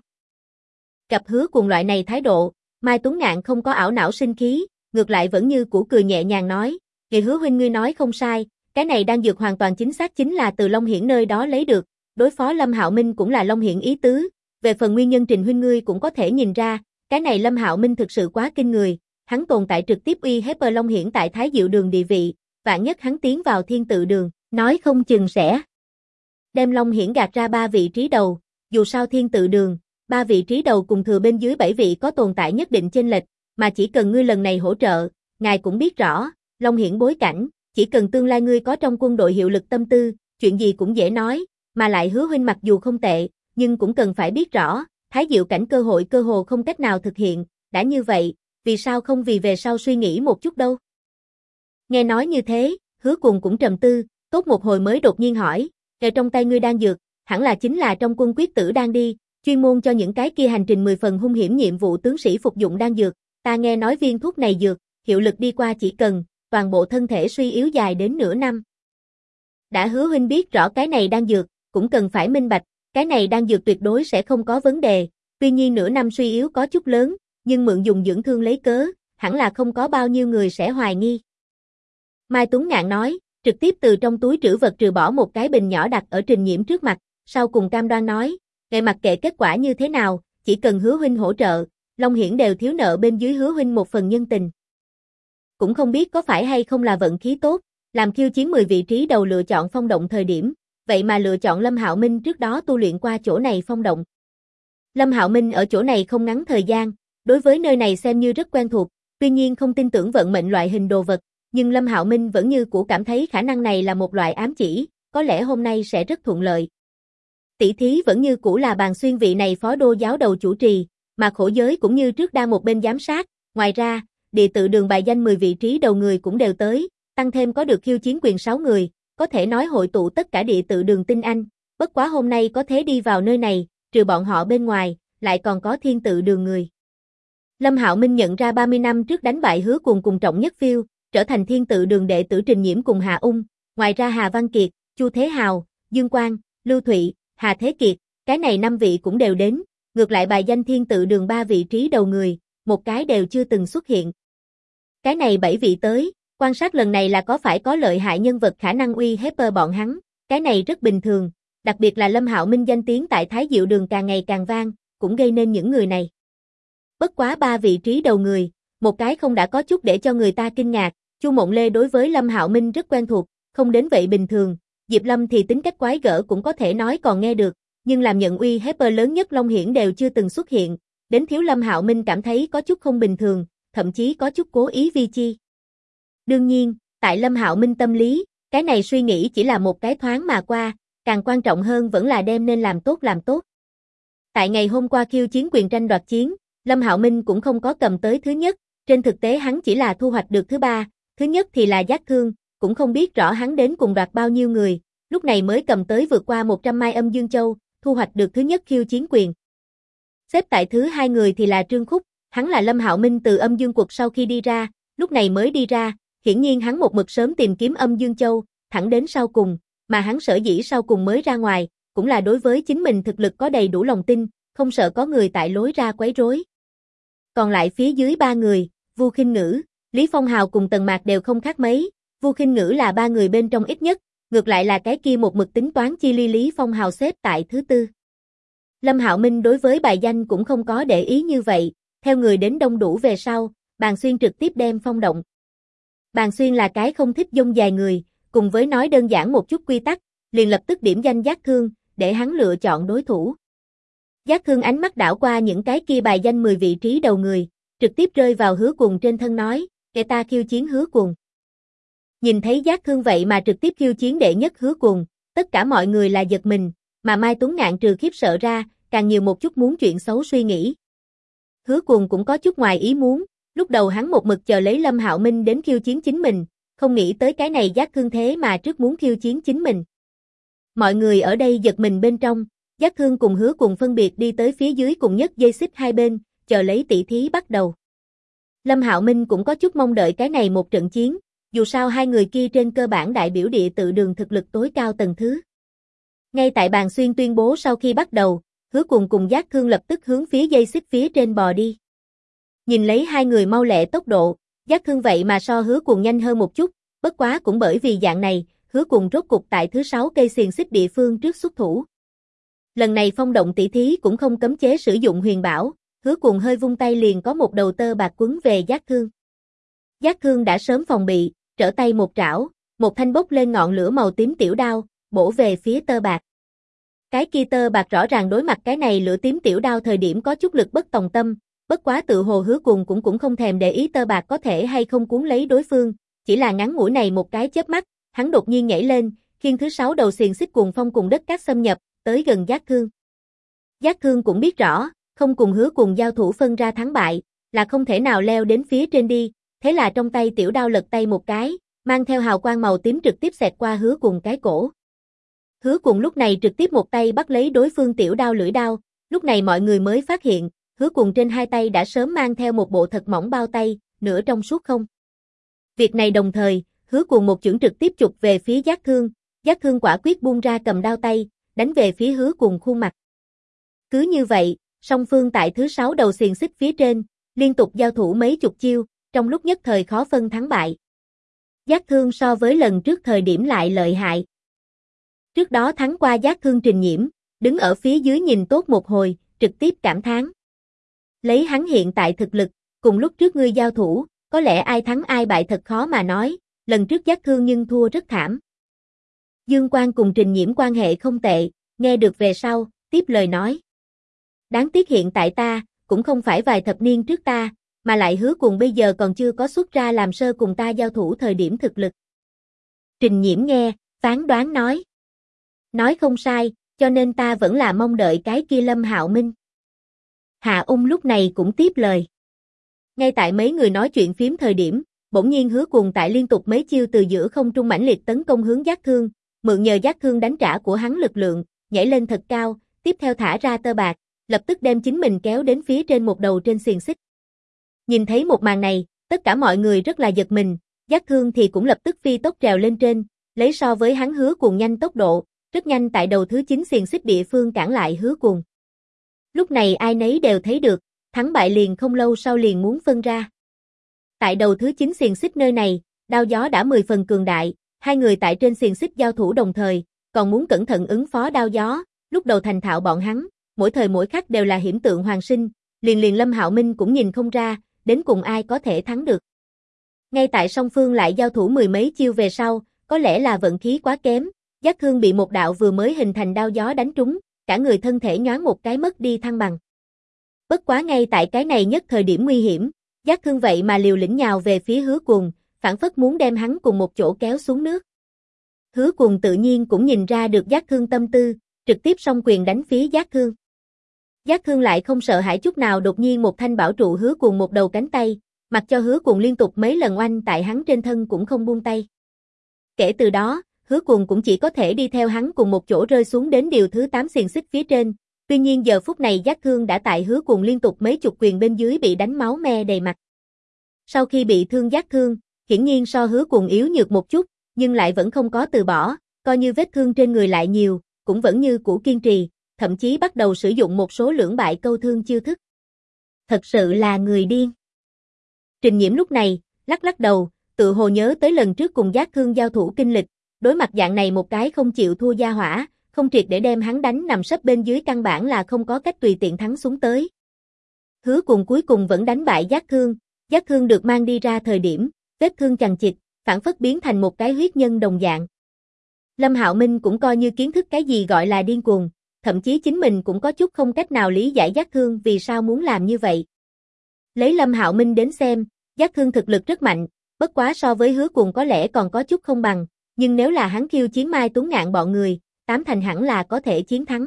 S1: Gặp Hứa Cuồng loại này thái độ, Mai Tuấn Ngạn không có ảo não sinh khí, ngược lại vẫn như cũ cười nhẹ nhàng nói, "Kỳ Hứa huynh ngươi nói không sai, cái này đan dược hoàn toàn chính xác chính là từ Long Hiển nơi đó lấy được, đối phó Lâm Hạo Minh cũng là Long Hiển ý tứ, về phần nguyên nhân Trình huynh ngươi cũng có thể nhìn ra, cái này Lâm Hạo Minh thực sự quá kinh người, hắn tồn tại trực tiếp uy hiếp Long Hiển tại Thái Diệu Đường địa vị, vạn nhất hắn tiến vào Thiên Tự Đường, nói không chừng sẽ đem Long Hiển gạt ra 3 vị trí đầu, dù sao Thiên Tự Đường, 3 vị trí đầu cùng thừa bên dưới 7 vị có tồn tại nhất định chênh lệch, mà chỉ cần ngươi lần này hỗ trợ, ngài cũng biết rõ, Long Hiển bối cảnh, chỉ cần tương lai ngươi có trong quân đội hiệu lực tâm tư, chuyện gì cũng dễ nói, mà lại Hứa huynh mặc dù không tệ, nhưng cũng cần phải biết rõ, Thái Diệu cảnh cơ hội cơ hồ không cách nào thực hiện, đã như vậy, vì sao không vì về sau suy nghĩ một chút đâu. Nghe nói như thế, Hứa Cuồng cũng trầm tư, tốt một hồi mới đột nhiên hỏi, "Ở trong tay ngươi đan dược, hẳn là chính là trong quân quyết tử đan đi, chuyên môn cho những cái kia hành trình 10 phần hung hiểm nhiệm vụ tướng sĩ phục dụng đan dược, ta nghe nói viên thuốc này dược, hiệu lực đi qua chỉ cần, toàn bộ thân thể suy yếu dài đến nửa năm." Đã Hứa huynh biết rõ cái này đan dược, cũng cần phải minh bạch, cái này đan dược tuyệt đối sẽ không có vấn đề, tuy nhiên nửa năm suy yếu có chút lớn, nhưng mượn dùng dưỡng thương lấy cớ, hẳn là không có bao nhiêu người sẽ hoài nghi. Mai Tuấn Ngạn nói, trực tiếp từ trong túi trữ vật trừ bỏ một cái bình nhỏ đặt ở Trình Nhiễm trước mặt, sau cùng cam đoan nói, "Ngài mặc kệ kết quả như thế nào, chỉ cần Hứa huynh hỗ trợ, Long Hiển đều thiếu nợ bên dưới Hứa huynh một phần nhân tình." Cũng không biết có phải hay không là vận khí tốt, làm khiêu chiến 10 vị trí đầu lựa chọn phong động thời điểm, vậy mà lựa chọn Lâm Hạo Minh trước đó tu luyện qua chỗ này phong động. Lâm Hạo Minh ở chỗ này không ngắn thời gian, đối với nơi này xem như rất quen thuộc, tuy nhiên không tin tưởng vận mệnh loại hình đồ vật, nhưng Lâm Hạo Minh vẫn như cũ cảm thấy khả năng này là một loại ám chỉ, có lẽ hôm nay sẽ rất thuận lợi. Tỷ thí vẫn như cũ là Bàn Xuyên vị này phó đô giáo đầu chủ trì, mà Khổ Giới cũng như trước đang một bên giám sát, ngoài ra, địa tự đường bài danh 10 vị trí đầu người cũng đều tới, tăng thêm có được khiêu chiến quyền 6 người, có thể nói hội tụ tất cả địa tự đường tinh anh, bất quá hôm nay có thế đi vào nơi này, trừ bọn họ bên ngoài, lại còn có thiên tự đường người. Lâm Hạo Minh nhận ra 30 năm trước đánh bại Hứa Cuồng cùng Trọng Nhất Phiêu, trở thành thiên tự đường đệ tử Trình Nhiễm cùng Hà Ung, ngoài ra Hà Văn Kiệt, Chu Thế Hào, Dương Quang, Lưu Thụy, Hà Thế Kiệt, cái này 5 vị cũng đều đến, ngược lại bài danh thiên tự đường 3 vị trí đầu người, một cái đều chưa từng xuất hiện. Cái này 7 vị tới, quan sát lần này là có phải có lợi hại nhân vật khả năng uy hiếp bọn hắn, cái này rất bình thường, đặc biệt là Lâm Hạo Minh danh tiếng tại Thái Diệu Đường càng ngày càng vang, cũng gây nên những người này. Bất quá 3 vị trí đầu người, một cái không đã có chút để cho người ta kinh ngạc, Chu Mộng Lê đối với Lâm Hạo Minh rất quen thuộc, không đến vậy bình thường, Diệp Lâm thì tính cách quái gở cũng có thể nói còn nghe được, nhưng làm nhận uy hiếp lớn nhất Long Hiển đều chưa từng xuất hiện, đến thiếu Lâm Hạo Minh cảm thấy có chút không bình thường, thậm chí có chút cố ý vi chi. Đương nhiên, tại Lâm Hạo Minh tâm lý, cái này suy nghĩ chỉ là một cái thoáng mà qua, càng quan trọng hơn vẫn là đem nên làm tốt làm tốt. Tại ngày hôm qua khiêu chiến quyền tranh đoạt chiến, Lâm Hạo Minh cũng không có cầm tới thứ nhất, trên thực tế hắn chỉ là thu hoạch được thứ 3, thứ nhất thì là Giác Thương, cũng không biết rõ hắn đến cùng đoạt bao nhiêu người, lúc này mới cầm tới vượt qua 100 mai Âm Dương Châu, thu hoạch được thứ nhất khiêu chiến quyền. Xếp tại thứ 2 người thì là Trương Khúc, hắn là Lâm Hạo Minh từ Âm Dương Quật sau khi đi ra, lúc này mới đi ra, hiển nhiên hắn một mực sớm tìm kiếm Âm Dương Châu, thẳng đến sau cùng, mà hắn sở dĩ sau cùng mới ra ngoài, cũng là đối với chính mình thực lực có đầy đủ lòng tin, không sợ có người tại lối ra quấy rối. Còn lại phía dưới 3 người, Vu Khinh Ngữ, Lý Phong Hào cùng Tần Mạc đều không khác mấy, Vu Khinh Ngữ là 3 người bên trong ít nhất, ngược lại là cái kia một mực tính toán chi ly Lý Phong Hào xếp tại thứ 4. Lâm Hạo Minh đối với bài danh cũng không có để ý như vậy, theo người đến đông đủ về sau, Bàn Xuyên trực tiếp đem phong động. Bàn Xuyên là cái không thích dông dài người, cùng với nói đơn giản một chút quy tắc, liền lập tức điểm danh Giác Thương, để hắn lựa chọn đối thủ. Giác Thương ánh mắt đảo qua những cái kia bài danh 10 vị trí đầu người, trực tiếp rơi vào Hứa Cuồng trên thân nói, "Để ta khiêu chiến Hứa Cuồng." Nhìn thấy Giác Thương vậy mà trực tiếp khiêu chiến đệ nhất Hứa Cuồng, tất cả mọi người là giật mình, mà Mai Tuấn Ngạn trừ khiếp sợ ra, càng nhiều một chút muốn chuyện xấu suy nghĩ. Hứa Cuồng cũng có chút ngoài ý muốn, lúc đầu hắn một mực chờ lấy Lâm Hạo Minh đến khiêu chiến chính mình, không nghĩ tới cái này Giác Thương thế mà trước muốn khiêu chiến chính mình. Mọi người ở đây giật mình bên trong, Giác Thương cùng Hứa Cuồng phân biệt đi tới phía dưới cùng nhất dây xích hai bên, chờ lấy tỷ thí bắt đầu. Lâm Hạo Minh cũng có chút mong đợi cái này một trận chiến, dù sao hai người kia trên cơ bản đại biểu địa tự đường thực lực tối cao tầng thứ. Ngay tại bàn xuyên tuyên bố sau khi bắt đầu, Hứa Cùng cùng Giác Thương lập tức hướng phía dây xích phía trên bò đi. Nhìn lấy hai người mau lẹ tốc độ, Giác Thương vậy mà so Hứa Cùng nhanh hơn một chút, bất quá cũng bởi vì dạng này, Hứa Cùng rốt cục tại thứ 6 cây xiềng xích địa phương trước xuất thủ. Lần này phong động tỷ thí cũng không cấm chế sử dụng huyền bảo, Hứa Cùng hơi vung tay liền có một đầu tơ bạc quấn về Giác Thương. Giác Thương đã sớm phòng bị, trở tay một trảo, một thanh bốc lên ngọn lửa màu tím tiểu đao, bổ về phía tơ bạc. Cái kia tơ bạc rõ ràng đối mặt cái này lửa tím tiểu đao thời điểm có chút lực bất tòng tâm, bất quá tự hồ Hứa Cùng cũng không thèm để ý tơ bạc có thể hay không cuốn lấy đối phương, chỉ là ngắn ngủi này một cái chớp mắt, hắn đột nhiên nhảy lên, khiêng thứ 6 đầu xiềng xích cuồng phong cùng đất cát xâm nhập, tới gần Giác Thương. Giác Thương cũng biết rõ, không cùng Hứa Cùng giao thủ phân ra thắng bại, là không thể nào leo đến phía trên đi, thế là trong tay tiểu đao lật tay một cái, mang theo hào quang màu tím trực tiếp xẹt qua Hứa Cùng cái cổ. Hứa Cùng lúc này trực tiếp một tay bắt lấy đối phương tiểu đao lưỡi đao, lúc này mọi người mới phát hiện, Hứa Cùng trên hai tay đã sớm mang theo một bộ thật mỏng bao tay, nửa trong suốt không. Việc này đồng thời, Hứa Cùng một chưởng trực tiếp chụp về phía Giác Thương quả quyết buông ra cầm đao tay, đánh về phía Hứa Cùng khuôn mặt. Cứ như vậy, song phương tại thứ 6 đầu xiềng xích phía trên, liên tục giao thủ mấy chục chiêu, trong lúc nhất thời khó phân thắng bại. Giác Thương so với lần trước thời điểm lại lợi hại. Trước đó thắng qua Giác Thương Trình Nhiễm, đứng ở phía dưới nhìn tốt một hồi, trực tiếp cảm thán. Lấy hắn hiện tại thực lực, cùng lúc trước ngươi giao thủ, có lẽ ai thắng ai bại thật khó mà nói, lần trước Giác Thương nhưng thua rất thảm. Dương Quang cùng Trình Nhiễm quan hệ không tệ, nghe được về sau, tiếp lời nói. Đáng tiếc hiện tại ta, cũng không phải vài thập niên trước ta, mà lại Hứa Cùng bây giờ còn chưa có xuất ra làm sơ cùng ta giao thủ thời điểm thực lực. Trình Nhiễm nghe, phán đoán nói. Nói không sai, cho nên ta vẫn là mong đợi cái kia Lâm Hạo Minh. Hạ Ung lúc này cũng tiếp lời. Ngay tại mấy người nói chuyện phiếm thời điểm, bỗng nhiên Hứa Cùng tại liên tục mấy chiêu từ giữa không trung mãnh liệt tấn công hướng Giác Thương, mượn nhờ Giác Thương đánh trả của hắn lực lượng, nhảy lên thật cao, tiếp theo thả ra tơ bạc, lập tức đem chính mình kéo đến phía trên một đầu trên xiềng xích. Nhìn thấy một màn này, tất cả mọi người rất là giật mình, Giác Thương thì cũng lập tức phi tốc trèo lên trên, lấy so với hắn Hứa Cùng nhanh tốc độ, rất nhanh tại đầu thứ 9 xiềng xích địa phương cản lại Hứa Cùng. Lúc này ai nấy đều thấy được, thắng bại liền không lâu sau liền muốn phân ra. Tại đầu thứ 9 xiềng xích nơi này, đao gió đã 10 phần cường đại, hai người tại trên xiềng xích giao thủ đồng thời, còn muốn cẩn thận ứng phó đao gió, lúc đầu thành thạo bọn hắn, mỗi thời mỗi khắc đều là hiểm tượng hoàng sinh, liền Lâm Hạo Minh cũng nhìn không ra, đến cùng ai có thể thắng được. Ngay tại song phương lại giao thủ mười mấy chiêu về sau, có lẽ là vận khí quá kém, Giác Thương bị một đạo vừa mới hình thành đao gió đánh trúng, cả người thân thể nhoáng một cái mất đi thăng bằng. Bất quá ngay tại cái này nhất thời điểm nguy hiểm, Giác Thương vậy mà liều lĩnh nhào về phía Hứa Cùng, phản phất muốn đem hắn cùng một chỗ kéo xuống nước. Hứa Cùng tự nhiên cũng nhìn ra được Giác Thương tâm tư, trực tiếp song quyền đánh phía Giác Thương. Giác Thương lại không sợ hãi chút nào, đột nhiên một thanh bảo trụ Hứa Cùng một đầu cánh tay, mặc cho Hứa Cùng liên tục mấy lần oanh tại hắn trên thân cũng không buông tay. Kể từ đó, Hứa Cùng cũng chỉ có thể đi theo hắn cùng một chỗ rơi xuống đến điều thứ 8 xiềng xích phía trên. Tuy nhiên giờ phút này Giác Thương đã tại Hứa Cùng liên tục mấy chục quyền bên dưới bị đánh máu me đầy mặt. Sau khi bị thương Giác Thương, hiển nhiên so Hứa Cùng yếu nhược một chút, nhưng lại vẫn không có từ bỏ, coi như vết thương trên người lại nhiều, cũng vẫn như cũ kiên trì, thậm chí bắt đầu sử dụng một số lưỡng bại câu thương chiêu thức. Thật sự là người điên. Trình Nhiễm lúc này, lắc lắc đầu, tự hồ nhớ tới lần trước cùng Giác Thương giao thủ kinh lịch, đối mặt dạng này một cái không chịu thua gia hỏa, không triệt để đem hắn đánh nằm sấp bên dưới căn bản là không có cách tùy tiện thắng xuống tới. Hứa Cùng cuối cùng vẫn đánh bại Giác Thương được mang đi ra thời điểm, vết thương chằng chịt, phản phất biến thành một cái huyết nhân đồng dạng. Lâm Hạo Minh cũng coi như kiến thức cái gì gọi là điên cuồng, thậm chí chính mình cũng có chút không cách nào lý giải Giác Thương vì sao muốn làm như vậy. Lấy Lâm Hạo Minh đến xem, Giác Thương thực lực rất mạnh, bất quá so với Hứa Cùng có lẽ còn có chút không bằng, nhưng nếu là hắn khiêu chiến Mai Tuấn Ngạn bọn người, tám thành hẳn là có thể chiến thắng.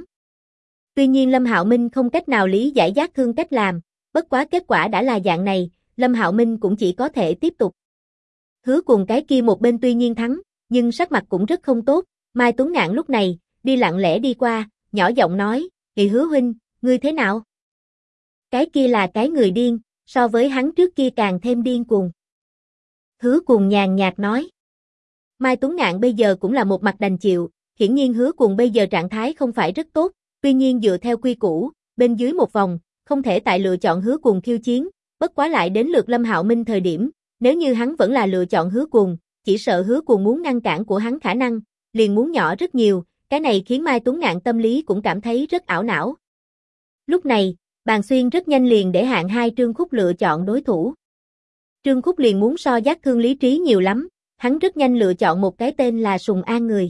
S1: Tuy nhiên Lâm Hạo Minh không cách nào lý giải Giác Thương cách làm, bất quá kết quả đã là dạng này, Lâm Hạo Minh cũng chỉ có thể tiếp tục. Hứa Cùng cái kia một bên tuy nhiên thắng, nhưng sắc mặt cũng rất không tốt, Mai Tuấn Ngạn lúc này, đi lặng lẽ đi qua, nhỏ giọng nói, "Kỳ Hứa huynh, ngươi thế nào?" Cái kia là cái người điên, so với hắn trước kia càng thêm điên cuồng. Hứa Cùng nhàn nhạt nói. Mai Tuấn Ngạn bây giờ cũng là một mặt đành chịu, hiển nhiên Hứa Cuồng bây giờ trạng thái không phải rất tốt, tuy nhiên dựa theo quy củ, bên dưới một vòng, không thể tại lựa chọn Hứa Cuồng khiêu chiến, bất quá lại đến lượt Lâm Hạo Minh thời điểm, nếu như hắn vẫn là lựa chọn Hứa Cuồng, chỉ sợ Hứa Cuồng muốn ngăn cản của hắn khả năng, liền muốn nhỏ rất nhiều, cái này khiến Mai Tuấn Ngạn tâm lý cũng cảm thấy rất ảo não. Lúc này, Bàn Xuyên rất nhanh liền để hạng 2 Trương Khúc lựa chọn đối thủ. Trương Khúc liền muốn so giác thương lý trí nhiều lắm, hắn rất nhanh lựa chọn một cái tên là Sùng An người.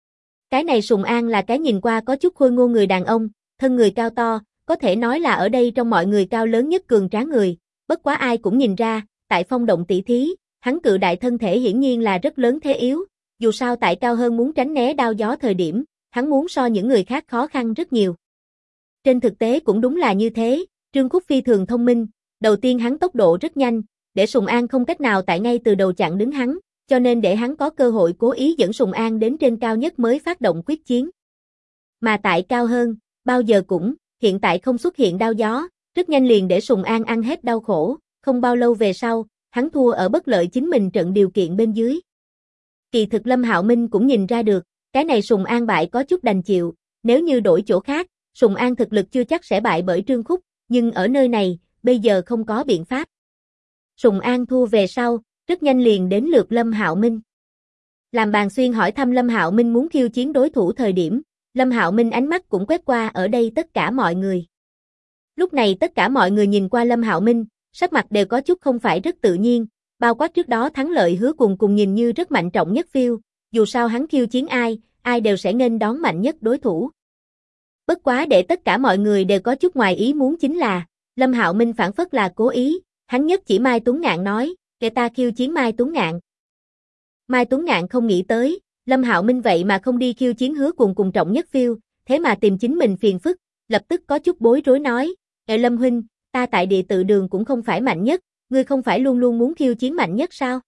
S1: Cái này Sùng An là cái nhìn qua có chút khôi ngô người đàn ông, thân người cao to, có thể nói là ở đây trong mọi người cao lớn nhất cường tráng người, bất quá ai cũng nhìn ra, tại phong động tỷ thí, hắn cự đại thân thể hiển nhiên là rất lớn thế yếu, dù sao tại cao hơn muốn tránh né đao gió thời điểm, hắn muốn so những người khác khó khăn rất nhiều. Trên thực tế cũng đúng là như thế, Trương Khúc phi thường thông minh, đầu tiên hắn tốc độ rất nhanh, để Sùng An không cách nào tại ngay từ đầu chặn đứng hắn, cho nên để hắn có cơ hội cố ý dẫn Sùng An đến trên cao nhất mới phát động quyết chiến. Mà tại cao hơn, bao giờ cũng, hiện tại không xuất hiện đao gió, rất nhanh liền để Sùng An ăn hết đau khổ, không bao lâu về sau, hắn thua ở bất lợi chính mình trận điều kiện bên dưới. Kỳ thực Lâm Hạo Minh cũng nhìn ra được, cái này Sùng An bại có chút đành chịu, nếu như đổi chỗ khác, Sùng An thực lực chưa chắc sẽ bại bởi Trương Khúc, nhưng ở nơi này, bây giờ không có biện pháp. Sùng An thua về sau, rất nhanh liền đến lượt Lâm Hạo Minh. Làm Bàn Xuyên hỏi thăm Lâm Hạo Minh muốn khiêu chiến đối thủ thời điểm, Lâm Hạo Minh ánh mắt cũng quét qua ở đây tất cả mọi người. Lúc này tất cả mọi người nhìn qua Lâm Hạo Minh, sắc mặt đều có chút không phải rất tự nhiên, bao quát trước đó thắng lợi Hứa Cuồng cùng nhìn như rất mạnh trọng nhất phiêu, dù sao hắn khiêu chiến ai, ai đều sẽ nghênh đón mạnh nhất đối thủ. Bất quá để tất cả mọi người đều có chút ngoài ý muốn chính là, Lâm Hạo Minh phản phất là cố ý, hắn nhất chỉ Mai Tuấn Ngạn nói, để ta khiêu chiến Mai Tuấn Ngạn. Mai Tuấn Ngạn không nghĩ tới, Lâm Hạo Minh vậy mà không đi khiêu chiến Hứa Cuồng cùng trọng nhất phiêu, thế mà tìm chính mình phiền phức, lập tức có chút bối rối nói, Lâm huynh, ta tại địa tự đường cũng không phải mạnh nhất, ngươi không phải luôn luôn muốn khiêu chiến mạnh nhất sao?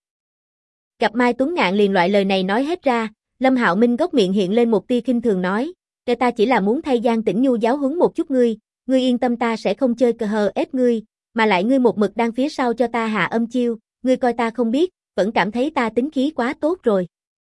S1: Gặp Mai Tuấn Ngạn liền loại lời này nói hết ra, Lâm Hạo Minh góc miệng hiện lên một tia khinh thường nói, ta chỉ là muốn thay Giang Tĩnh Nhu giáo huấn một chút ngươi yên tâm ta sẽ không chơi cờ hờ ép ngươi, mà lại ngươi một mực đang phía sau cho ta hạ âm chiêu, ngươi coi ta không biết, vẫn cảm thấy ta tính khí quá tốt rồi.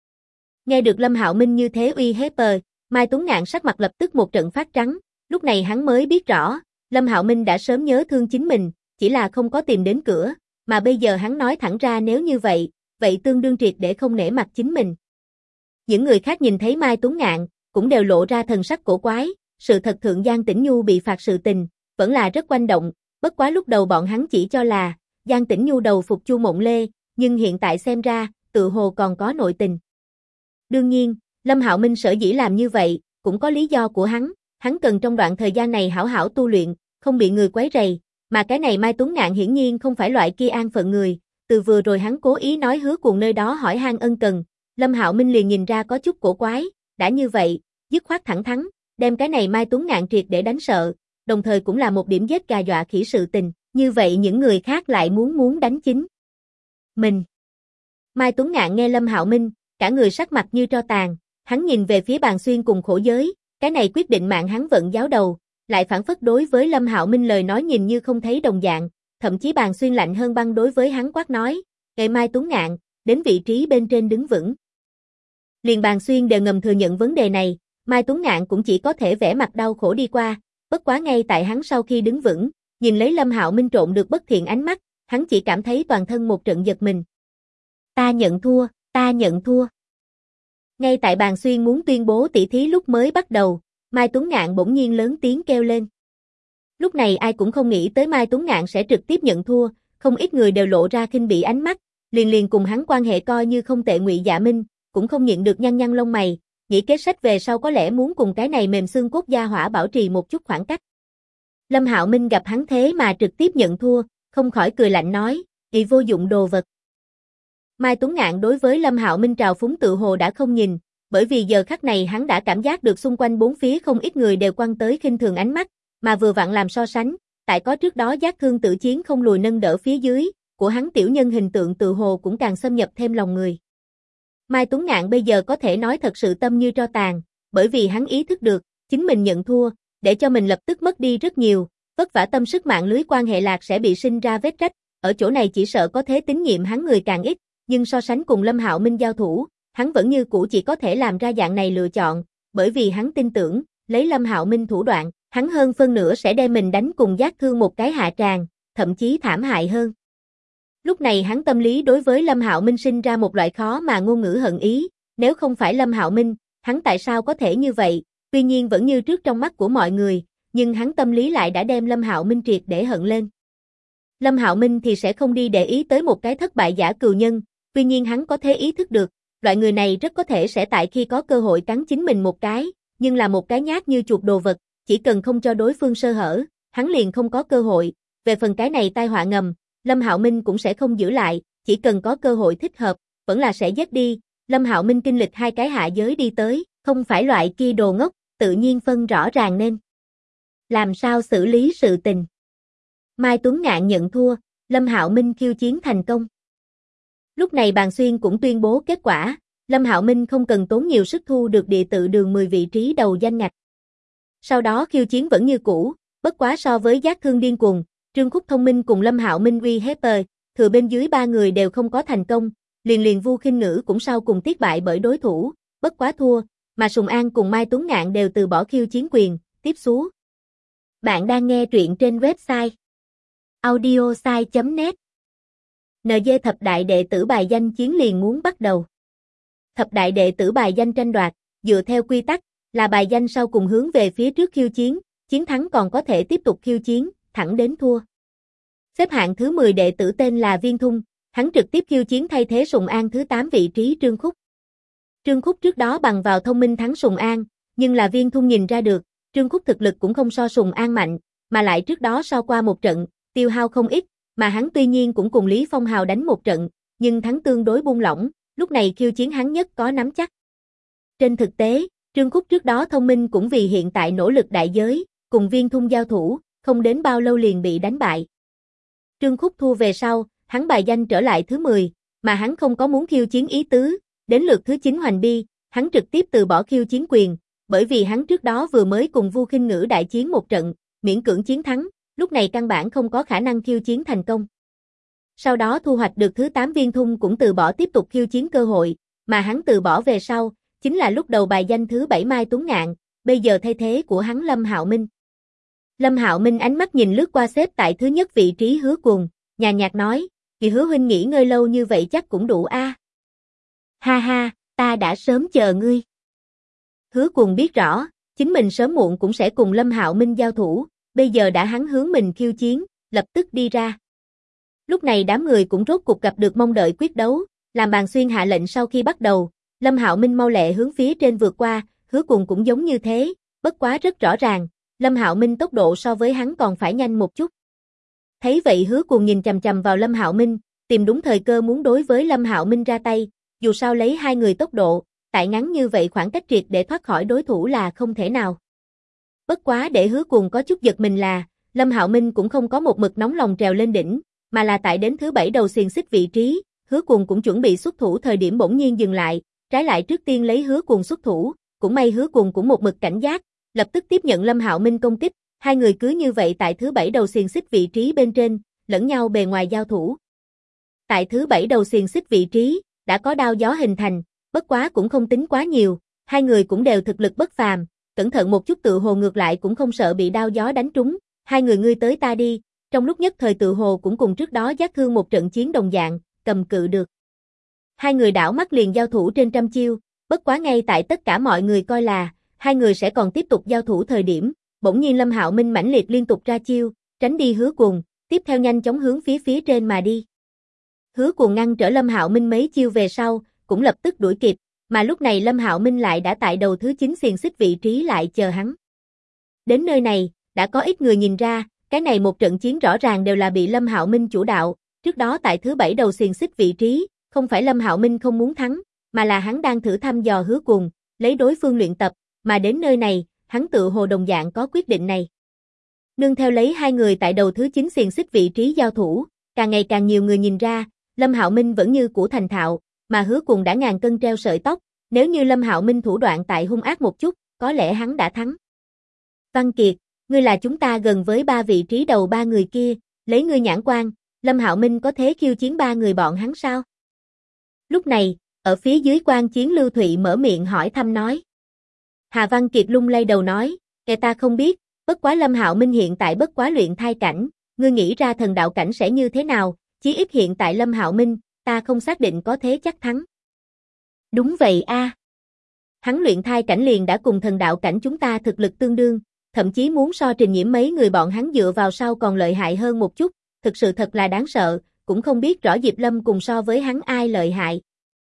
S1: Nghe được Lâm Hạo Minh như thế uy hiếp, Mai Tuấn Ngạn sắc mặt lập tức một trận phát trắng, lúc này hắn mới biết rõ, Lâm Hạo Minh đã sớm nhớ thương chính mình, chỉ là không có tìm đến cửa, mà bây giờ hắn nói thẳng ra nếu như vậy, vậy tương đương triệt để không nể mặt chính mình. Những người khác nhìn thấy Mai Tuấn Ngạn, cũng đều lộ ra thần sắc cổ quái, sự thật Thượng Giang Tĩnh Nhu bị phạt sự tình, vẫn là rất quanh động, bất quá lúc đầu bọn hắn chỉ cho là, Giang Tĩnh Nhu đầu phục Chu Mộng Lê, nhưng hiện tại xem ra, tự hồ còn có nội tình. Đương nhiên, Lâm Hạo Minh sở dĩ làm như vậy, cũng có lý do của hắn cần trong đoạn thời gian này hảo hảo tu luyện, không bị người quấy rầy, mà cái này Mai Tuấn Ngạn hiển nhiên không phải loại kia an phận người, từ vừa rồi hắn cố ý nói Hứa Cuồng nơi đó hỏi han ân cần, Lâm Hạo Minh liền nhìn ra có chút cổ quái, đã như vậy, dứt khoát thẳng thắn, đem cái này Mai Tuấn Ngạn triệt để đánh sợ, đồng thời cũng là một điểm giết gà dọa khỉ sự tình, như vậy những người khác lại muốn đánh chính mình. Mai Tuấn Ngạn nghe Lâm Hạo Minh, cả người sắc mặt như tro tàn, hắn nhìn về phía Bàn Xuyên cùng Khổ Giới, cái này quyết định mạng hắn vận giáo đầu, lại phản phất đối với Lâm Hạo Minh lời nói nhìn như không thấy đồng dạng, thậm chí Bàn Xuyên lạnh hơn băng đối với hắn quát nói, "Ngài Mai Tuấn Ngạn, đến vị trí bên trên đứng vững." Liền Bàn Xuyên đều ngầm thừa nhận vấn đề này, Mai Tuấn Ngạn cũng chỉ có thể vẻ mặt đau khổ đi qua, bất quá ngay tại hắn sau khi đứng vững, nhìn lấy Lâm Hạo Minh trộn được bất thiện ánh mắt, hắn chỉ cảm thấy toàn thân một trận giật mình. Ta nhận thua. Ngay tại Bàn Xuyên muốn tuyên bố tỷ thí lúc mới bắt đầu, Mai Tuấn Ngạn bỗng nhiên lớn tiếng kêu lên. Lúc này ai cũng không nghĩ tới Mai Tuấn Ngạn sẽ trực tiếp nhận thua, không ít người đều lộ ra khinh bỉ ánh mắt, liền cùng hắn quan hệ coi như không tệ Ngụy Dạ Minh, cũng không nhịn được nhăn lông mày, nghĩ kế sách về sau có lẽ muốn cùng cái này mềm xương cốt gia hỏa bảo trì một chút khoảng cách. Lâm Hạo Minh gặp hắn thế mà trực tiếp nhận thua, không khỏi cười lạnh nói, "Ỷ vô dụng đồ vật." Mai Tuấn Ngạn đối với Lâm Hạo Minh trào phúng tự hồ đã không nhìn, bởi vì giờ khắc này hắn đã cảm giác được xung quanh bốn phía không ít người đều quăng tới khinh thường ánh mắt, mà vừa vặn làm so sánh, tại có trước đó giác thương tự chiến không lùi nâng đỡ phía dưới, của hắn tiểu nhân hình tượng tự hồ cũng càng xâm nhập thêm lòng người. Mai Tuấn Ngạn bây giờ có thể nói thật sự tâm như tro tàn, bởi vì hắn ý thức được, chính mình nhận thua, để cho mình lập tức mất đi rất nhiều, vất vả tâm sức mạng lưới quan hệ lạc sẽ bị sinh ra vết rách, ở chỗ này chỉ sợ có thế tín nhiệm hắn người càng ít, nhưng so sánh cùng Lâm Hạo Minh giao thủ, hắn vẫn như cũ chỉ có thể làm ra dạng này lựa chọn, bởi vì hắn tin tưởng, lấy Lâm Hạo Minh thủ đoạn, hắn hơn phân nửa sẽ đem mình đánh cùng Giác Thương một cái hạ tràng, thậm chí thảm hại hơn. Lúc này hắn tâm lý đối với Lâm Hạo Minh sinh ra một loại khó mà ngôn ngữ hận ý, nếu không phải Lâm Hạo Minh, hắn tại sao có thể như vậy, tuy nhiên vẫn như trước trong mắt của mọi người, nhưng hắn tâm lý lại đã đem Lâm Hạo Minh triệt để hận lên. Lâm Hạo Minh thì sẽ không đi để ý tới một cái thất bại giả cừu nhân, tuy nhiên hắn có thể ý thức được, loại người này rất có thể sẽ tại khi có cơ hội cắn chính mình một cái, nhưng là một cái nhát như chuột đồ vật, chỉ cần không cho đối phương sơ hở, hắn liền không có cơ hội, về phần cái này tai họa ngầm, Lâm Hạo Minh cũng sẽ không giữ lại, chỉ cần có cơ hội thích hợp, vẫn là sẽ giết đi. Lâm Hạo Minh kinh lịch 2 cái hạ giới đi tới, không phải loại kia đồ ngốc, tự nhiên phân rõ ràng nên làm sao xử lý sự tình. Mai Tuấn Ngạn nhận thua, Lâm Hạo Minh khiêu chiến thành công. Lúc này Bàn Xuyên cũng tuyên bố kết quả, Lâm Hạo Minh không cần tốn nhiều sức thu được địa tự đường 10 vị trí đầu danh ngạch. Sau đó khiêu chiến vẫn như cũ, bất quá so với Giác Thương điên cuồng, Trương Khúc thông minh cùng Lâm Hạo Minh uy hiếp thừa bên dưới 3 người đều không có thành công, liền Vu Khinh Ngữ cũng sau cùng thất bại bởi đối thủ, bất quá thua, mà Sùng An cùng Mai Tuấn Ngạn đều từ bỏ khiêu chiến quyền, tiếp xuống. Bạn đang nghe truyện trên website audiosai.net. NG thập đại đệ tử bài danh chiến liền muốn bắt đầu. Thập đại đệ tử bài danh tranh đoạt, dựa theo quy tắc, là bài danh sau cùng hướng về phía trước khiêu chiến, chiến thắng còn có thể tiếp tục khiêu chiến, thẳng đến thua. Xếp hạng thứ 10 đệ tử tên là Viên Thung, hắn trực tiếp khiêu chiến thay thế Sùng An thứ 8 vị trí Trương Khúc. Trương Khúc trước đó bằng vào thông minh thắng Sùng An, nhưng là Viên Thung nhìn ra được, Trương Khúc thực lực cũng không so Sùng An mạnh, mà lại trước đó so qua một trận, tiêu hao không ít, mà hắn tuy nhiên cũng cùng Lý Phong Hào đánh một trận, nhưng thắng tương đối buông lỏng, lúc này khiêu chiến hắn nhất có nắm chắc. Trên thực tế, Trương Khúc trước đó thông minh cũng vì hiện tại nỗ lực đại giới, cùng Viên Thung giao thủ, không đến bao lâu liền bị đánh bại. Trương Khúc thua về sau, hắn bài danh trở lại thứ 10, mà hắn không có muốn khiêu chiến ý tứ, đến lượt thứ 9 Hoành Bi, hắn trực tiếp từ bỏ khiêu chiến quyền, bởi vì hắn trước đó vừa mới cùng Vu Khinh Ngữ đại chiến một trận, miễn cưỡng chiến thắng, lúc này căn bản không có khả năng khiêu chiến thành công. Sau đó thu hoạch được thứ 8 Viên Thung cũng từ bỏ tiếp tục khiêu chiến cơ hội, mà hắn từ bỏ về sau, chính là lúc đầu bài danh thứ 7 Mai Tuấn Ngạn, bây giờ thay thế của hắn Lâm Hạo Minh. Lâm Hạo Minh ánh mắt nhìn lướt qua xếp tại thứ nhất vị trí Hứa Cuồng, nhàn nhạt nói, vì Hứa huynh nghỉ ngơi lâu như vậy chắc cũng đủ a. Ha ha, ta đã sớm chờ ngươi. Hứa Cuồng biết rõ, chính mình sớm muộn cũng sẽ cùng Lâm Hạo Minh giao thủ, bây giờ đã hắn hướng mình khiêu chiến, lập tức đi ra. Lúc này đám người cũng rốt cục gặp được mong đợi quyết đấu, làm Bàn Xuyên hạ lệnh sau khi bắt đầu, Lâm Hạo Minh mau lẹ hướng phía trên vượt qua, Hứa Cuồng cũng giống như thế, bất quá rất rõ ràng, Lâm Hạo Minh tốc độ so với hắn còn phải nhanh một chút. Thấy vậy Hứa Cuồng nhìn chằm chằm vào Lâm Hạo Minh, tìm đúng thời cơ muốn đối với Lâm Hạo Minh ra tay, dù sao lấy hai người tốc độ, tại ngắn như vậy khoảng cách triệt để thoát khỏi đối thủ là không thể nào. Bất quá để Hứa Cuồng có chút giật mình là, Lâm Hạo Minh cũng không có một mực nóng lòng trèo lên đỉnh, mà là tại đến thứ 7 đầu xiềng xích vị trí, Hứa Cuồng cũng chuẩn bị xuất thủ thời điểm bỗng nhiên dừng lại, trái lại trước tiên lấy Hứa Cuồng xuất thủ, cũng may Hứa Cuồng cũng một mực cảnh giác, lập tức tiếp nhận Lâm Hạo Minh công kích, hai người cứ như vậy tại thứ 7 đầu xiềng xích vị trí bên trên, lẫn nhau bề ngoài giao thủ. Tại thứ 7 đầu xiềng xích vị trí, đã có đao gió hình thành, bất quá cũng không tính quá nhiều, hai người cũng đều thực lực bất phàm, cẩn thận một chút tự hồ ngược lại cũng không sợ bị đao gió đánh trúng, hai người ngươi tới ta đi, trong lúc nhất thời tự hồ cũng cùng trước đó Giác Thương một trận chiến đồng dạng, cầm cự được. Hai người đảo mắt liền giao thủ trên trăm chiêu, bất quá ngay tại tất cả mọi người coi là hai người sẽ còn tiếp tục giao thủ thời điểm, bỗng nhiên Lâm Hạo Minh mãnh liệt liên tục ra chiêu, tránh đi Hứa Cuồng, tiếp theo nhanh chóng hướng phía trên mà đi. Hứa Cuồng ngăn trở Lâm Hạo Minh mấy chiêu về sau, cũng lập tức đuổi kịp, mà lúc này Lâm Hạo Minh lại đã tại đầu thứ 9 xiềng xích vị trí lại chờ hắn. Đến nơi này, đã có ít người nhìn ra, cái này một trận chiến rõ ràng đều là bị Lâm Hạo Minh chủ đạo, trước đó tại thứ 7 đầu xiềng xích vị trí, không phải Lâm Hạo Minh không muốn thắng, mà là hắn đang thử thăm dò Hứa Cuồng, lấy đối phương luyện tập, mà đến nơi này, hắn tự hồ đồng dạng có quyết định này. Nương theo lấy hai người tại đầu thứ 9 xiềng xích vị trí giao thủ, càng ngày càng nhiều người nhìn ra, Lâm Hạo Minh vẫn như cũ thành thạo, mà Hứa Cuồng đã ngàn cân treo sợi tóc, nếu như Lâm Hạo Minh thủ đoạn tại hung ác một chút, có lẽ hắn đã thắng. Văn Kiệt, ngươi là chúng ta gần với 3 vị trí đầu 3 người kia, lấy ngươi nhãn quan, Lâm Hạo Minh có thế khiêu chiến 3 người bọn hắn sao? Lúc này, Ở phía dưới quan chiến Lưu Thụy mở miệng hỏi thăm nói. Hà Văn Kiệt lung lay đầu nói, ta không biết, bất quá Lâm Hạo Minh hiện tại bất quá luyện thai cảnh, ngươi nghĩ ra thần đạo cảnh sẽ như thế nào, chí ít hiện tại Lâm Hạo Minh, ta không xác định có thế chắc thắng. Đúng vậy a. Hắn luyện thai cảnh liền đã cùng thần đạo cảnh chúng ta thực lực tương đương, thậm chí muốn so Trình Nhiễm mấy người bọn hắn dựa vào sau còn lợi hại hơn một chút, thực sự thật là đáng sợ, cũng không biết rõ Diệp Lâm cùng so với hắn ai lợi hại.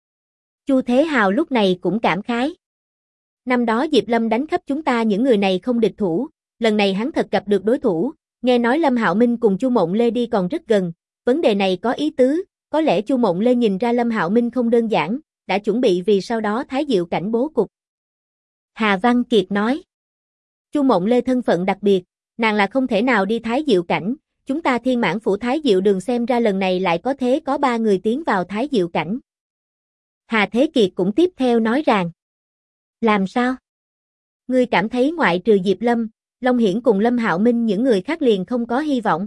S1: Chu Thế Hào lúc này cũng cảm khái. Năm đó Diệp Lâm đánh khắp chúng ta những người này không địch thủ, lần này hắn thật gặp được đối thủ, nghe nói Lâm Hạo Minh cùng Chu Mộng Lê đi còn rất gần, vấn đề này có ý tứ, có lẽ Chu Mộng Lê nhìn ra Lâm Hạo Minh không đơn giản, đã chuẩn bị vì sau đó Thái Diệu cảnh bố cục. Hà Văn Kiệt nói. Chu Mộng Lê thân phận đặc biệt, nàng là không thể nào đi Thái Diệu cảnh, chúng ta Thiên Mãn phủ Thái Diệu đường xem ra lần này lại có thế có 3 người tiến vào Thái Diệu cảnh. Hà Thế Kiệt cũng tiếp theo nói rằng. Làm sao? Ngươi cảm thấy ngoại trừ Diệp Lâm, Long Hiển cùng Lâm Hạo Minh những người khác liền không có hy vọng.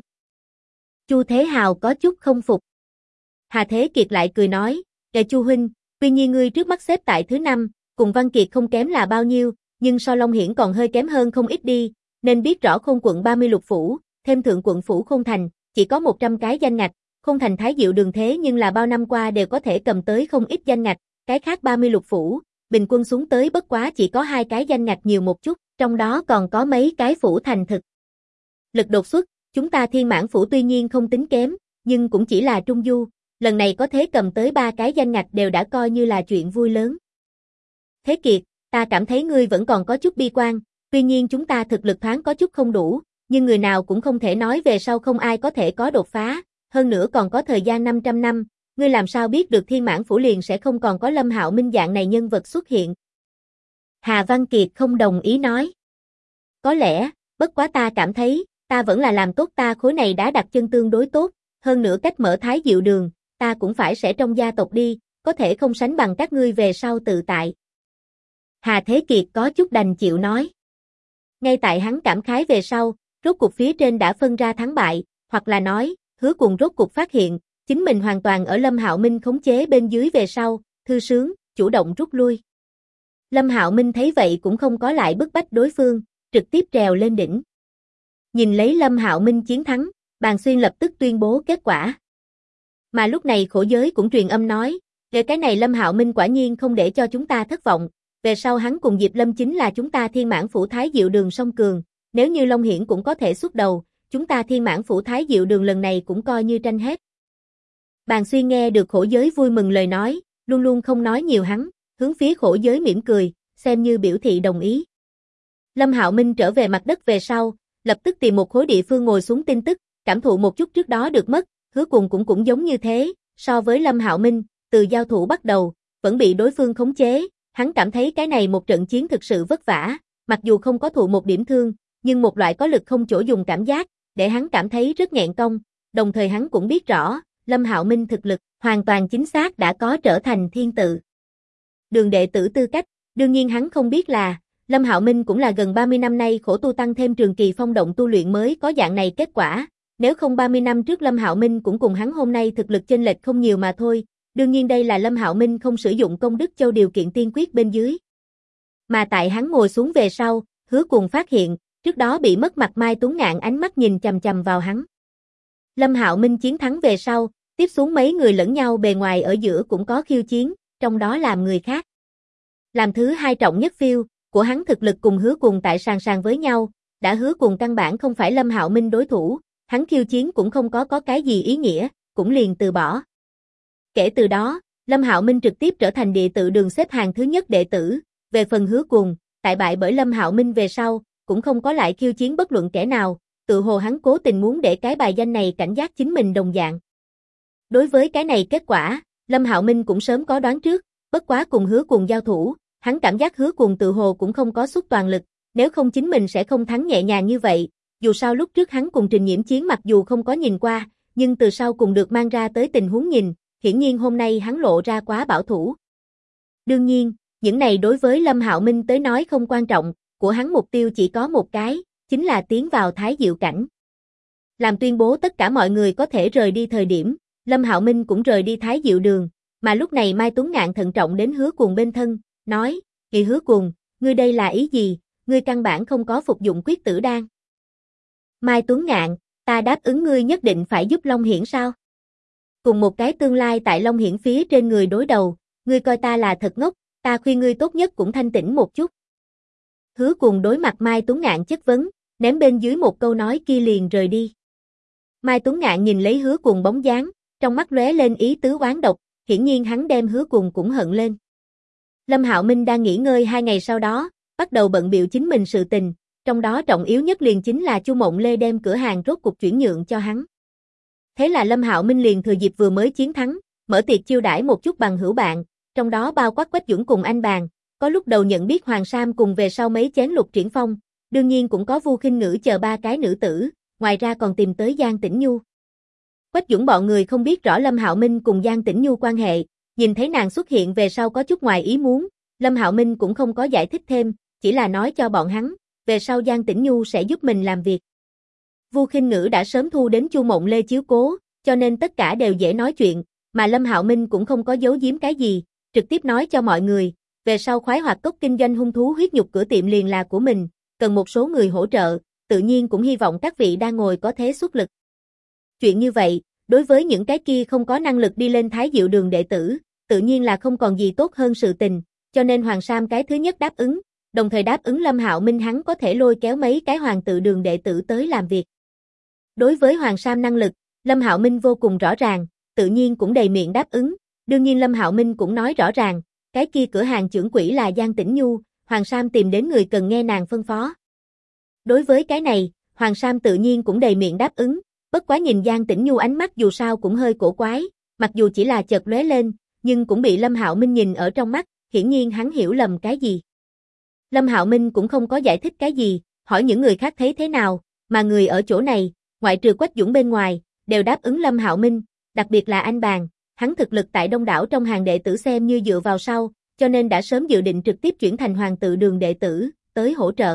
S1: Chu Thế Hào có chút không phục. Hà Thế Kiệt lại cười nói, Chu huynh, tuy nhiên ngươi trước mắt xếp tại thứ 5, cùng Văn Kiệt không kém là bao nhiêu, nhưng so Long Hiển còn hơi kém hơn không ít đi, nên biết rõ Khôn quận 30 lục phủ, thêm thượng quận phủ Khôn Thành, chỉ có 100 cái danh ngạch, Khôn Thành Thái Diệu đường thế nhưng là bao năm qua đều có thể cầm tới không ít danh ngạch, cái khác 30 lục phủ, bình quân xuống tới bất quá chỉ có 2 cái danh ngạch nhiều một chút, trong đó còn có mấy cái phủ thành thực. Lực đột xuất, chúng ta Thiên Mãn phủ tuy nhiên không tính kém, nhưng cũng chỉ là trung du, lần này có thế cầm tới 3 cái danh ngạch đều đã coi như là chuyện vui lớn. Thế Kiệt, ta cảm thấy ngươi vẫn còn có chút bi quan, tuy nhiên chúng ta thực lực thoáng có chút không đủ, nhưng người nào cũng không thể nói về sau không ai có thể có đột phá, hơn nữa còn có thời gian 500 năm, ngươi làm sao biết được Thiên Mãn phủ liền sẽ không còn có Lâm Hạo Minh dạng này nhân vật xuất hiện. Hà Văn Kiệt không đồng ý nói. Có lẽ, bất quá ta cảm thấy, ta vẫn là làm tốt ta khối này đã đặt chân tương đối tốt, hơn nữa cách mở Thái Diệu đường, ta cũng phải sẽ trong gia tộc đi, có thể không sánh bằng các ngươi về sau tự tại. Hà Thế Kiệt có chút đành chịu nói. Ngay tại hắn cảm khái về sau, rốt cuộc phía trên đã phân ra thắng bại, hoặc là nói, Hứa Cùng rốt cuộc phát hiện, chính mình hoàn toàn ở Lâm Hạo Minh khống chế bên dưới về sau, thư sướng, chủ động rút lui. Lâm Hạo Minh thấy vậy cũng không có lại bức bách đối phương, trực tiếp trèo lên đỉnh. Nhìn lấy Lâm Hạo Minh chiến thắng, Bàn Xuyên lập tức tuyên bố kết quả. Mà lúc này Khổ Giới cũng truyền âm nói, về cái này Lâm Hạo Minh quả nhiên không để cho chúng ta thất vọng, về sau hắn cùng Diệp Lâm chính là chúng ta Thiên Mãn phủ Thái Diệu đường song cường, nếu như Long Hiển cũng có thể xuất đầu, chúng ta Thiên Mãn phủ Thái Diệu đường lần này cũng coi như tranh hết. Bàn Xuyên nghe được Khổ Giới vui mừng lời nói, luôn luôn không nói nhiều hắn, hướng phía Khổ Giới mỉm cười, xem như biểu thị đồng ý. Lâm Hạo Minh trở về mặt đất về sau, lập tức tìm một khối địa phương ngồi xuống tin tức, cảm thụ một chút trước đó được mất, Hứa Cùng cũng giống như thế, so với Lâm Hạo Minh, từ giao thủ bắt đầu, vẫn bị đối phương khống chế, hắn cảm thấy cái này một trận chiến thực sự vất vả, mặc dù không có thụ một điểm thương, nhưng một loại có lực không chỗ dùng cảm giác, để hắn cảm thấy rất nghẹn công, đồng thời hắn cũng biết rõ, Lâm Hạo Minh thực lực, hoàn toàn chính xác đã có trở thành thiên tự. Đường đệ tử tư cách, đương nhiên hắn không biết là, Lâm Hạo Minh cũng là gần 30 năm nay khổ tu tăng thêm trường kỳ phong động tu luyện mới có dạng này kết quả, nếu không 30 năm trước Lâm Hạo Minh cũng cùng hắn hôm nay thực lực chênh lệch không nhiều mà thôi, đương nhiên đây là Lâm Hạo Minh không sử dụng công đức châu điều kiện tiên quyết bên dưới. Mà tại hắn ngồi xuống về sau, Hứa Cùng phát hiện, trước đó bị mất mặt Mai Tuấn Ngạn ánh mắt nhìn chằm chằm vào hắn. Lâm Hạo Minh chiến thắng về sau, tiếp xuống mấy người lẫn nhau bề ngoài ở giữa cũng có khiêu chiến, trong đó làm người khác. Làm thứ hai trọng nhất phiêu, của hắn thực lực cùng Hứa Cùng tại sàn với nhau, đã Hứa Cùng căn bản không phải Lâm Hạo Minh đối thủ, hắn khiêu chiến cũng không có cái gì ý nghĩa, cũng liền từ bỏ. Kể từ đó, Lâm Hạo Minh trực tiếp trở thành địa tự đường xếp hàng thứ nhất đệ tử, về phần Hứa Cùng, tại bại bởi Lâm Hạo Minh về sau, cũng không có lại khiêu chiến bất luận kẻ nào, tự hồ hắn cố tình muốn để cái bài danh này cảnh giác chính mình đồng dạng. Đối với cái này kết quả, Lâm Hạo Minh cũng sớm có đoán trước, bất quá cùng Hứa Cùng giao thủ, hắn cảm giác Hứa Cùng tự hồ cũng không có xuất toàn lực, nếu không chính mình sẽ không thắng nhẹ nhàng như vậy, dù sao lúc trước hắn cùng Trình Nhiễm chiến mặc dù không có nhìn qua, nhưng từ sau cùng được mang ra tới tình huống nhìn, hiển nhiên hôm nay hắn lộ ra quá bảo thủ. Đương nhiên, những này đối với Lâm Hạo Minh tới nói không quan trọng, của hắn mục tiêu chỉ có một cái, chính là tiến vào Thái Diệu cảnh. Làm tuyên bố tất cả mọi người có thể rời đi thời điểm, Lâm Hạo Minh cũng rời đi Thái Diệu đường, Mà lúc này Mai Tuấn Ngạn thận trọng đến Hứa Cuồng bên thân, nói, Kỳ Hứa Cuồng, ngươi đây là ý gì, ngươi căn bản không có phục dụng quyết tử đan. Mai Tuấn Ngạn, ta đáp ứng ngươi nhất định phải giúp Long Hiển sao? Cùng một cái tương lai tại Long Hiển phía trên người đối đầu, ngươi coi ta là thật ngốc, ta khuyên ngươi tốt nhất cũng thanh tĩnh một chút. Hứa Cuồng đối mặt Mai Tuấn Ngạn chất vấn, ném bên dưới một câu nói kia liền rời đi. Mai Tuấn Ngạn nhìn lấy Hứa Cuồng bóng dáng, trong mắt lóe lên ý tứ oán độc, hiển nhiên hắn đem Hứa Cuồng cũng hận lên. Lâm Hạo Minh đang nghỉ ngơi 2 ngày sau đó, bắt đầu bận bịu chính mình sự tình, trong đó trọng yếu nhất liền chính là Chu Mộng Lê đem cửa hàng rốt cục chuyển nhượng cho hắn. Thế là Lâm Hạo Minh liền thừa dịp vừa mới chiến thắng, mở tiệc chiêu đãi một chút bằng hữu bạn, trong đó bao quát Quách Dũng cùng anh Bàn, có lúc đầu nhận biết Hoàng Sam cùng về sau mấy chén Lục Triển Phong, đương nhiên cũng có Vu Khinh Ngữ chờ 3 cái nữ tử, ngoài ra còn tìm tới Giang Tĩnh Nhu. Quách Dũng bọn người không biết rõ Lâm Hạo Minh cùng Giang Tĩnh Nhu quan hệ, nhìn thấy nàng xuất hiện về sau có chút ngoài ý muốn, Lâm Hạo Minh cũng không có giải thích thêm, chỉ là nói cho bọn hắn, về sau Giang Tĩnh Nhu sẽ giúp mình làm việc. Vu Khinh Ngữ đã sớm thu đến Chu Mộng Lê chiếu cố, cho nên tất cả đều dễ nói chuyện, mà Lâm Hạo Minh cũng không có giấu giếm cái gì, trực tiếp nói cho mọi người, về sau Khoái Hoạt Cốc kinh doanh hung thú huyết nhục cửa tiệm liền là của mình, cần một số người hỗ trợ, tự nhiên cũng hy vọng các vị đang ngồi có thế xuất lực. Chuyện như vậy, đối với những cái kia không có năng lực đi lên Thái Diệu Đường đệ tử, tự nhiên là không còn gì tốt hơn sự tình, cho nên Hoàng Sam cái thứ nhất đáp ứng, đồng thời đáp ứng Lâm Hạo Minh hắn có thể lôi kéo mấy cái Hoàng Tự Đường đệ tử tới làm việc. Đối với Hoàng Sam năng lực, Lâm Hạo Minh vô cùng rõ ràng, tự nhiên cũng đầy miệng đáp ứng, đương nhiên Lâm Hạo Minh cũng nói rõ ràng, cái kia cửa hàng trưởng quỹ là Giang Tĩnh Nhu, Hoàng Sam tìm đến người cần nghe nàng phân phó. Đối với cái này, Hoàng Sam tự nhiên cũng đầy miệng đáp ứng, bất quá nhìn Giang Tĩnh Nhu ánh mắt dù sao cũng hơi cổ quái, mặc dù chỉ là chợt lóe lên, nhưng cũng bị Lâm Hạo Minh nhìn ở trong mắt, hiển nhiên hắn hiểu lầm cái gì. Lâm Hạo Minh cũng không có giải thích cái gì, hỏi những người khác thấy thế nào, mà người ở chỗ này, ngoại trừ Quách Dũng bên ngoài, đều đáp ứng Lâm Hạo Minh, đặc biệt là anh Bàn, hắn thực lực tại đông đảo trong hàng đệ tử xem như dựa vào sau, cho nên đã sớm dự định trực tiếp chuyển thành Hoàng Tự Đường đệ tử, tới hỗ trợ.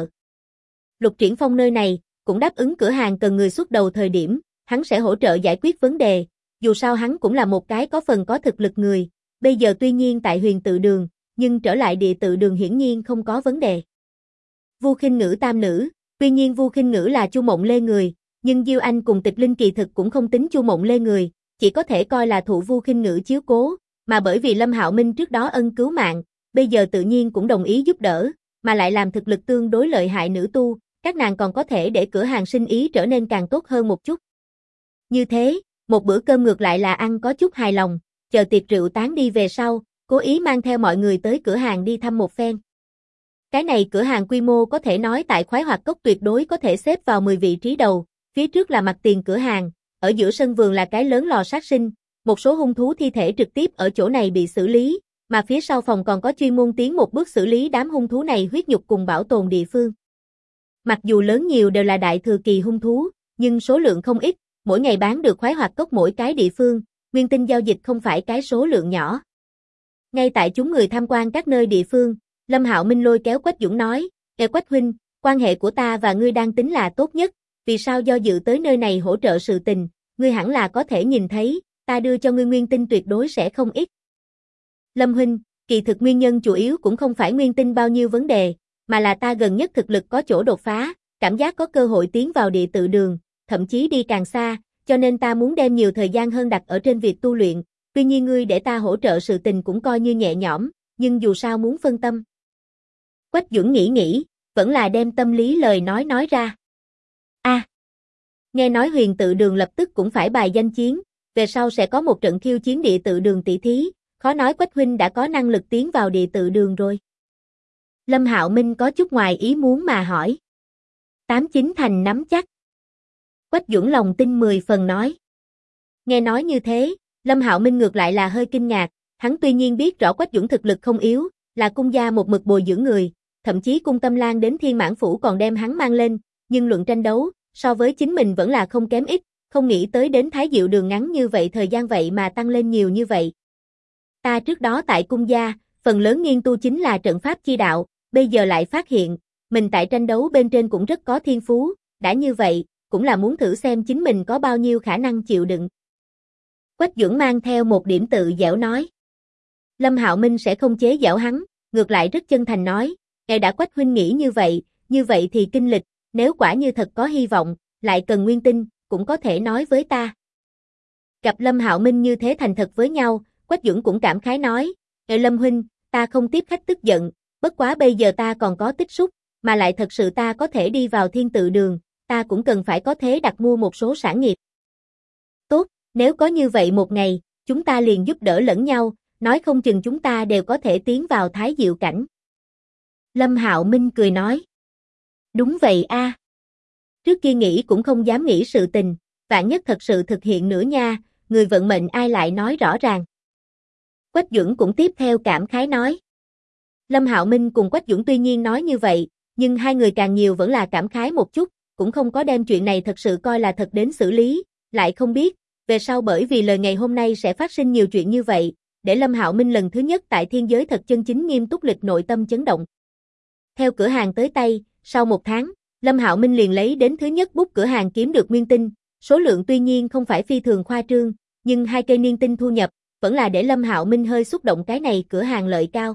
S1: Lục Triển Phong nơi này, cũng đáp ứng cửa hàng cần người xuất đầu thời điểm, hắn sẽ hỗ trợ giải quyết vấn đề, dù sao hắn cũng là một cái có phần có thực lực người, bây giờ tuy nhiên tại Huyền Tự Đường, nhưng trở lại Địa Tự Đường hiển nhiên không có vấn đề. Vu Khinh Ngữ tam nữ, tuy nhiên Vu Khinh Ngữ là Chu Mộng Lê người, nhưng Diêu Anh cùng Tịch Linh kỳ thực cũng không tính Chu Mộng Lê người, chỉ có thể coi là thụ Vu Khinh Ngữ chiếu cố, mà bởi vì Lâm Hạo Minh trước đó ân cứu mạng, bây giờ tự nhiên cũng đồng ý giúp đỡ, mà lại làm thực lực tương đối lợi hại nữ tu, các nàng còn có thể để cửa hàng sinh ý trở nên càng tốt hơn một chút. Như thế, một bữa cơm ngược lại là ăn có chút hài lòng, chờ tiệc rượu tán đi về sau, cố ý mang theo mọi người tới cửa hàng đi thăm một phen. Cái này cửa hàng quy mô có thể nói tại Khoái Hoạt Cốc tuyệt đối có thể xếp vào 10 vị trí đầu, phía trước là mặt tiền cửa hàng, ở giữa sân vườn là cái lớn lò sát sinh, một số hung thú thi thể trực tiếp ở chỗ này bị xử lý, mà phía sau phòng còn có chuyên môn tiến một bước xử lý đám hung thú này huyết nhục cùng bảo tồn địa phương. Mặc dù lớn nhiều đều là đại thừa kỳ hung thú, nhưng số lượng không ít, mỗi ngày bán được Khoái Hoạt Cốc mỗi cái địa phương, nguyên tinh giao dịch không phải cái số lượng nhỏ. Ngay tại chúng người tham quan các nơi địa phương, Lâm Hạo Minh lôi kéo Quách Dũng nói, Quách huynh, quan hệ của ta và ngươi đang tính là tốt nhất, vì sao do dự tới nơi này hỗ trợ sự tình, ngươi hẳn là có thể nhìn thấy, ta đưa cho ngươi nguyên tinh tuyệt đối sẽ không ít. Lâm huynh, kỳ thực nguyên nhân chủ yếu cũng không phải nguyên tinh bao nhiêu vấn đề, mà là ta gần nhất thực lực có chỗ đột phá, cảm giác có cơ hội tiến vào Địa Tự Đường, thậm chí đi càng xa, cho nên ta muốn đem nhiều thời gian hơn đặt ở trên việc tu luyện, tuy nhiên ngươi để ta hỗ trợ sự tình cũng coi như nhẹ nhõm, nhưng dù sao muốn phân tâm. Quách Dũng nghĩ, vẫn là đem tâm lý lời nói ra. Nghe nói Huyền Tự Đường lập tức cũng phải bài danh chiến, về sau sẽ có một trận khiêu chiến Địa Tự Đường tỷ thí, khó nói Quách huynh đã có năng lực tiến vào Địa Tự Đường rồi. Lâm Hạo Minh có chút ngoài ý muốn mà hỏi. 89 thành nắm chắc. Quách Dũng lòng tin 10 phần nói. Nghe nói như thế, Lâm Hạo Minh ngược lại là hơi kinh ngạc, hắn tuy nhiên biết rõ Quách Dũng thực lực không yếu, là cung gia một mực bồi dưỡng người, thậm chí cung Tâm Lan đến Thiên Mãn Phủ còn đem hắn mang lên, nhưng luận tranh đấu, so với chính mình vẫn là không kém ít, không nghĩ tới đến Thái Diệu Đường ngắn như vậy thời gian vậy mà tăng lên nhiều như vậy. Ta trước đó tại cung gia, phần lớn nghiên tu chính là trận pháp chi đạo, bây giờ lại phát hiện, mình tại tranh đấu bên trên cũng rất có thiên phú, đã như vậy, cũng là muốn thử xem chính mình có bao nhiêu khả năng chịu đựng. Quách Dũng mang theo một điểm tự dẻo nói. Lâm Hạo Minh sẽ không chế giễu hắn, ngược lại rất chân thành nói, đã Quách huynh nghĩ như vậy thì kinh lịch, nếu quả như thật có hy vọng, lại cần nguyên tinh, cũng có thể nói với ta. Gặp Lâm Hạo Minh như thế thành thật với nhau, Quách Dũng cũng cảm khái nói, Lâm huynh, ta không tiếp khách tức giận, bất quá bây giờ ta còn có tích xúc, mà lại thật sự ta có thể đi vào thiên tự đường, ta cũng cần phải có thế đặt mua một số sản nghiệp. Tốt, nếu có như vậy một ngày, chúng ta liền giúp đỡ lẫn nhau, nói không chừng chúng ta đều có thể tiến vào thái diệu cảnh. Lâm Hạo Minh cười nói. Đúng vậy a. Trước kia nghĩ cũng không dám nghĩ sự tình, vạn nhất thật sự thực hiện nữa nha, người vận mệnh ai lại nói rõ ràng. Quách Dũng cũng tiếp theo cảm khái nói. Lâm Hạo Minh cùng Quách Dũng tuy nhiên nói như vậy, nhưng hai người càng nhiều vẫn là cảm khái một chút, cũng không có đem chuyện này thật sự coi là thật đến xử lý, lại không biết, về sau bởi vì lời ngày hôm nay sẽ phát sinh nhiều chuyện như vậy, để Lâm Hạo Minh lần thứ nhất tại thiên giới thật chân chính nghiêm túc lịch nội tâm chấn động. Theo cửa hàng tới tay, sau một tháng, Lâm Hạo Minh liền lấy đến thứ nhất bút cửa hàng kiếm được nguyên tinh, số lượng tuy nhiên không phải phi thường khoa trương, nhưng 2 cây niên tinh thu nhập, vẫn là để Lâm Hạo Minh hơi xúc động cái này cửa hàng lợi cao.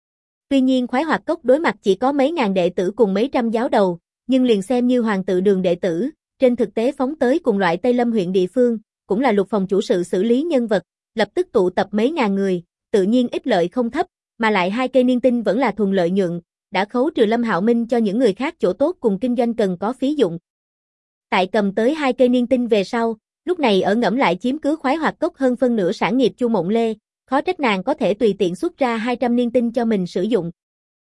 S1: Tuy nhiên khoái hoạt cốc đối mặt chỉ có mấy ngàn đệ tử cùng mấy trăm giáo đầu, nhưng liền xem như hoàng tự đường đệ tử, trên thực tế phóng tới cùng loại Tây Lâm huyện địa phương, cũng là lục phòng chủ sự xử lý nhân vật, lập tức tụ tập mấy ngàn người, tự nhiên ích lợi không thấp, mà lại 2 cây niên tinh vẫn là thuần lợi nhuận, đã khấu trừ Lâm Hạo Minh cho những người khác chỗ tốt cùng kinh doanh cần có phí dụng. Tại cầm tới 2 cây niên tinh về sau, lúc này ở ngẫm lại chiếm cứ khoái hoạt cốc hơn phân nửa sản nghiệp Chu Mộng Lê, khó trách nàng có thể tùy tiện xuất ra 200 niên tinh cho mình sử dụng.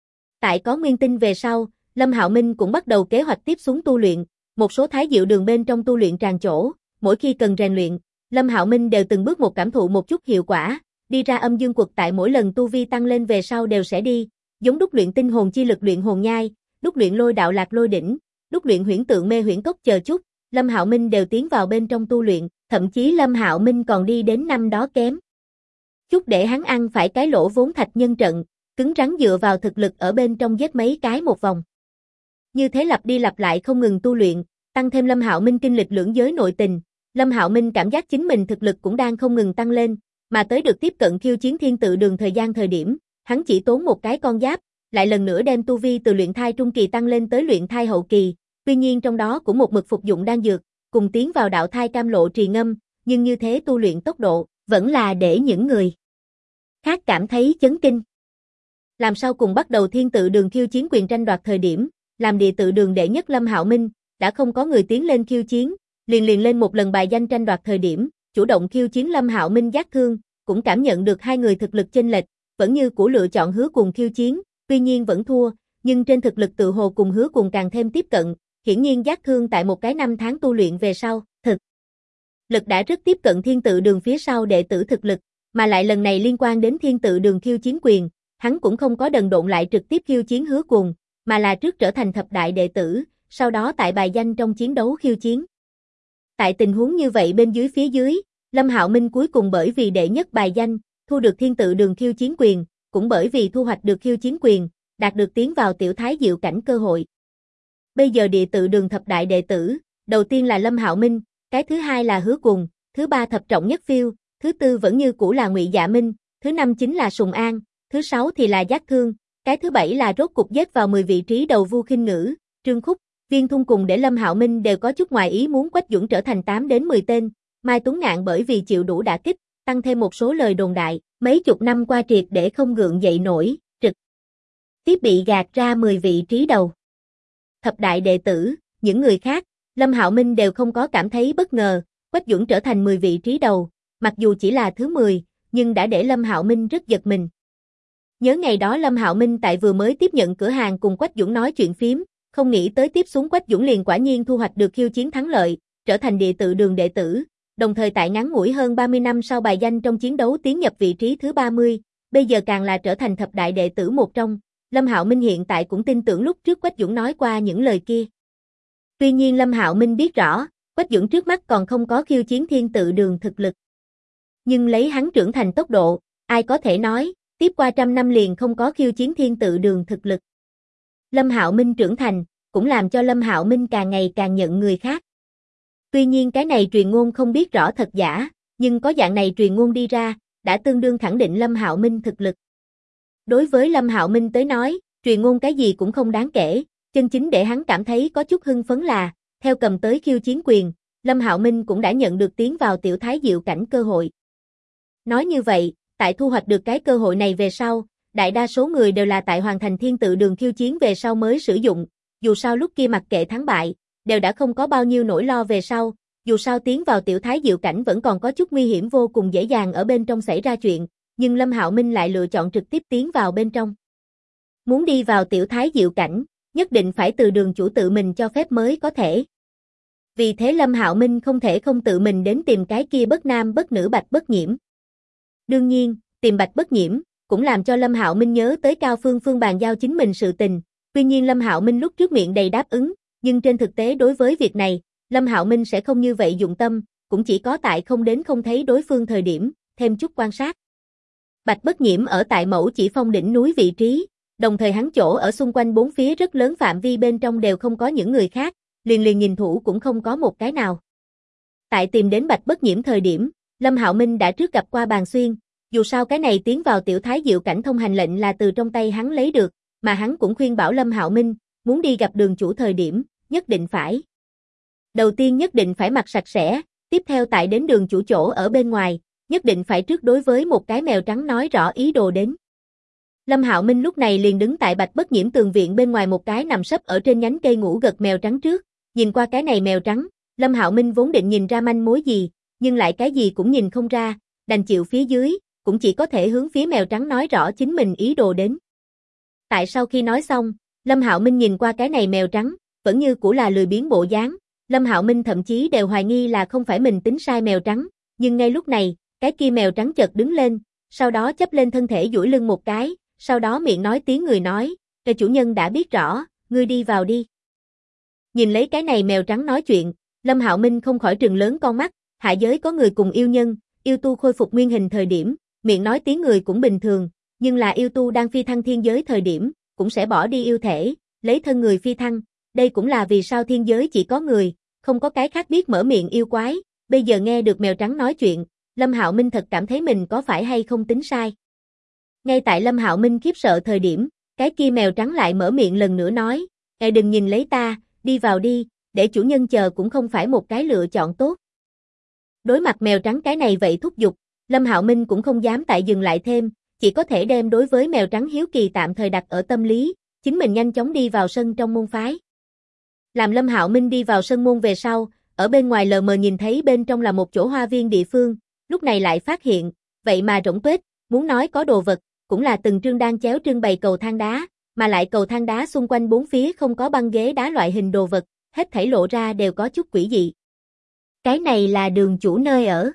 S1: Tại có nguyên tinh về sau, Lâm Hạo Minh cũng bắt đầu kế hoạch tiếp xuống tu luyện, một số thái diệu đường bên trong tu luyện tràn chỗ, mỗi khi cần rèn luyện, Lâm Hạo Minh đều từng bước một cảm thụ một chút hiệu quả, đi ra âm dương quật tại mỗi lần tu vi tăng lên về sau đều sẽ đi, giống đúc luyện tinh hồn chi lực luyện hồn nhai, đúc luyện lôi đạo lạc lôi đỉnh, đúc luyện huyễn tượng mê huyễn cốc chờ chút, Lâm Hạo Minh đều tiến vào bên trong tu luyện, thậm chí Lâm Hạo Minh còn đi đến năm đó kém chút để hắn ăn phải cái lỗ vốn thạch nhân trận, cứng rắn dựa vào thực lực ở bên trong giết mấy cái một vòng. Như thế lặp đi lặp lại không ngừng tu luyện, tăng thêm Lâm Hạo Minh kinh lịch lưỡng giới nội tình, Lâm Hạo Minh cảm giác chính mình thực lực cũng đang không ngừng tăng lên, mà tới được tiếp cận khiêu chiến thiên tự đường thời điểm, hắn chỉ tốn một cái con giáp, lại lần nữa đem tu vi từ luyện thai trung kỳ tăng lên tới luyện thai hậu kỳ, tuy nhiên trong đó cũng một mực phục dụng đan dược, cùng tiến vào đạo thai cam lộ trì ngâm, nhưng như thế tu luyện tốc độ, vẫn là để những người khác cảm thấy chấn kinh. Làm sao cùng bắt đầu thiên tự đường khiêu chiến quyền tranh đoạt thời điểm, làm địa tự đường đệ nhất Lâm Hạo Minh, đã không có người tiến lên khiêu chiến, liền lên một lần bài danh tranh đoạt thời điểm, chủ động khiêu chiến Lâm Hạo Minh giác thương, cũng cảm nhận được hai người thực lực chênh lệch, vẫn như cũ lựa chọn Hứa Cuồng khiêu chiến, tuy nhiên vẫn thua, nhưng trên thực lực tự hồ cùng Hứa Cuồng càng thêm tiếp cận, hiển nhiên giác thương tại một cái 5 tháng tu luyện về sau, thực lực đã rất tiếp cận thiên tự đường phía sau đệ tử thực lực, mà lại lần này liên quan đến thiên tự đường khiêu chiến quyền, hắn cũng không có đần độn lại trực tiếp khiêu chiến Hứa Cuồng, mà là trước trở thành thập đại đệ tử, sau đó tại bài danh trong chiến đấu khiêu chiến. Tại tình huống như vậy bên dưới phía dưới, Lâm Hạo Minh cuối cùng bởi vì đệ nhất bài danh, thu được thiên tự đường khiêu chiến quyền, cũng bởi vì thu hoạch được khiêu chiến quyền, đạt được tiến vào tiểu thái diệu cảnh cơ hội. Bây giờ địa tự đường thập đại đệ tử, đầu tiên là Lâm Hạo Minh, cái thứ hai là Hứa Cuồng, thứ ba thập trọng nhất phiêu, thứ tư vẫn như cũ là Ngụy Dạ Minh, thứ năm chính là Sùng An, thứ sáu thì là Giác Thương, cái thứ bảy là rốt cục giết vào 10 vị trí đầu Vu Khinh Ngữ, Trương Khúc, Viên Thung cùng để Lâm Hạo Minh đều có chút ngoài ý muốn Quách Dũng trở thành 8 đến 10 tên, Mai Tuấn Ngạn bởi vì chịu đủ đả kích, tăng thêm một số lời đồn đại, mấy chục năm qua triệt để không gượng dậy nổi, trực tiếp bị gạt ra 10 vị trí đầu. Thập đại đệ tử, những người khác, Lâm Hạo Minh đều không có cảm thấy bất ngờ, Quách Dũng trở thành 10 vị trí đầu, mặc dù chỉ là thứ 10, nhưng đã để Lâm Hạo Minh rất giật mình. Nhớ ngày đó Lâm Hạo Minh tại vừa mới tiếp nhận cửa hàng cùng Quách Dũng nói chuyện phím, không nghĩ tới tiếp xuống Quách Dũng liền quả nhiên thu hoạch được khiêu chiến thắng lợi, trở thành địa tự đường đệ tử, đồng thời tại ngắn ngủi hơn 30 năm sau bài danh trong chiến đấu tiến nhập vị trí thứ 30, bây giờ càng là trở thành thập đại đệ tử một trong. Lâm Hạo Minh hiện tại cũng tin tưởng lúc trước Quách Dũng nói qua những lời kia. Tuy nhiên Lâm Hạo Minh biết rõ, Quách Dũng trước mắt còn không có khiêu chiến thiên tự đường thực lực. Nhưng lấy hắn trưởng thành tốc độ, ai có thể nói, tiếp qua 100 năm liền không có khiêu chiến thiên tự đường thực lực. Lâm Hạo Minh trưởng thành, cũng làm cho Lâm Hạo Minh càng ngày càng nhận người khác. Tuy nhiên cái này truyền ngôn không biết rõ thật giả, nhưng có dạng này truyền ngôn đi ra, đã tương đương khẳng định Lâm Hạo Minh thực lực. Đối với Lâm Hạo Minh tới nói, truyền ngôn cái gì cũng không đáng kể, chân chính để hắn cảm thấy có chút hưng phấn là, theo cầm tới khiêu chiến quyền, Lâm Hạo Minh cũng đã nhận được tiến vào tiểu thái diệu cảnh cơ hội. Nói như vậy, tại thu hoạch được cái cơ hội này về sau, đại đa số người đều là tại hoàn thành thiên tự đường khiêu chiến về sau mới sử dụng, dù sao lúc kia mặc kệ thắng bại, đều đã không có bao nhiêu nỗi lo về sau, dù sao tiến vào tiểu thái diệu cảnh vẫn còn có chút nguy hiểm vô cùng dễ dàng ở bên trong xảy ra chuyện, nhưng Lâm Hạo Minh lại lựa chọn trực tiếp tiến vào bên trong. Muốn đi vào tiểu thái diệu cảnh, nhất định phải từ đường chủ tự mình cho phép mới có thể. Vì thế Lâm Hạo Minh không thể không tự mình đến tìm cái kia bất nam bất nữ Bạch Bất Nhiễm. Đương nhiên, tìm Bạch Bất Nhiễm cũng làm cho Lâm Hạo Minh nhớ tới Cao Phương Phương bàn giao chính mình sự tình, tuy nhiên Lâm Hạo Minh lúc trước miệng đầy đáp ứng, nhưng trên thực tế đối với việc này, Lâm Hạo Minh sẽ không như vậy dụng tâm, cũng chỉ có tại không đến không thấy đối phương thời điểm, thêm chút quan sát. Bạch Bất Nhiễm ở tại Mẫu Chỉ Phong đỉnh núi vị trí, đồng thời hắn chỗ ở xung quanh bốn phía rất lớn phạm vi bên trong đều không có những người khác, liền nhìn thủ cũng không có một cái nào. Tại tìm đến Bạch Bất Nhiễm thời điểm, Lâm Hạo Minh đã trước gặp qua Bàn Xuyên, dù sao cái này tiến vào tiểu thái diệu cảnh thông hành lệnh là từ trong tay hắn lấy được, mà hắn cũng khuyên bảo Lâm Hạo Minh, muốn đi gặp đường chủ thời điểm, nhất định phải. Đầu tiên nhất định phải mặc sạch sẽ, tiếp theo tại đến đường chủ chỗ ở bên ngoài, nhất định phải trước đối với một cái mèo trắng nói rõ ý đồ đến. Lâm Hạo Minh lúc này liền đứng tại Bạch Bất Nhiễm tường viện bên ngoài một cái nằm sấp ở trên nhánh cây ngủ gật mèo trắng trước, nhìn qua cái này mèo trắng, Lâm Hạo Minh vốn định nhìn ra manh mối gì, nhưng lại cái gì cũng nhìn không ra, đành chịu phía dưới, cũng chỉ có thể hướng phía mèo trắng nói rõ chính mình ý đồ đến. Tại sau khi nói xong, Lâm Hạo Minh nhìn qua cái này mèo trắng, vẫn như cũ là lười biếng bộ dáng, Lâm Hạo Minh thậm chí đều hoài nghi là không phải mình tính sai mèo trắng, nhưng ngay lúc này, cái kia mèo trắng chợt đứng lên, sau đó chắp lên thân thể duỗi lưng một cái, sau đó miệng nói tiếng người nói, "Cái chủ nhân đã biết rõ, ngươi đi vào đi." Nhìn lấy cái này mèo trắng nói chuyện, Lâm Hạo Minh không khỏi trừng lớn con mắt, hạ giới có người cùng yêu nhân, yêu tu khôi phục nguyên hình thời điểm, miệng nói tiếng người cũng bình thường, nhưng là yêu tu đang phi thăng thiên giới thời điểm, cũng sẽ bỏ đi yêu thể, lấy thân người phi thăng, đây cũng là vì sao thiên giới chỉ có người, không có cái khác biết mở miệng yêu quái, bây giờ nghe được mèo trắng nói chuyện, Lâm Hạo Minh thật cảm thấy mình có phải hay không tính sai. Ngay tại Lâm Hạo Minh khiếp sợ thời điểm, cái kia mèo trắng lại mở miệng lần nữa nói, đừng nhìn lấy ta, đi vào đi, để chủ nhân chờ cũng không phải một cái lựa chọn tốt." Đối mặt mèo trắng cái này vậy thúc giục, Lâm Hạo Minh cũng không dám tại dừng lại thêm, chỉ có thể đem đối với mèo trắng hiếu kỳ tạm thời đặt ở tâm lý, chính mình nhanh chóng đi vào sân trong môn phái. Làm Lâm Hạo Minh đi vào sân môn về sau, ở bên ngoài lờ mờ nhìn thấy bên trong là một chỗ hoa viên địa phương, lúc này lại phát hiện, vậy mà rỗng tuếch, muốn nói có đồ vật, cũng là từng trương đang chéo trưng bày cầu thang đá, mà lại cầu thang đá xung quanh bốn phía không có băng ghế đá loại hình đồ vật, hết thảy lộ ra đều có chút quỷ dị. Cái này là đường chủ nơi ở.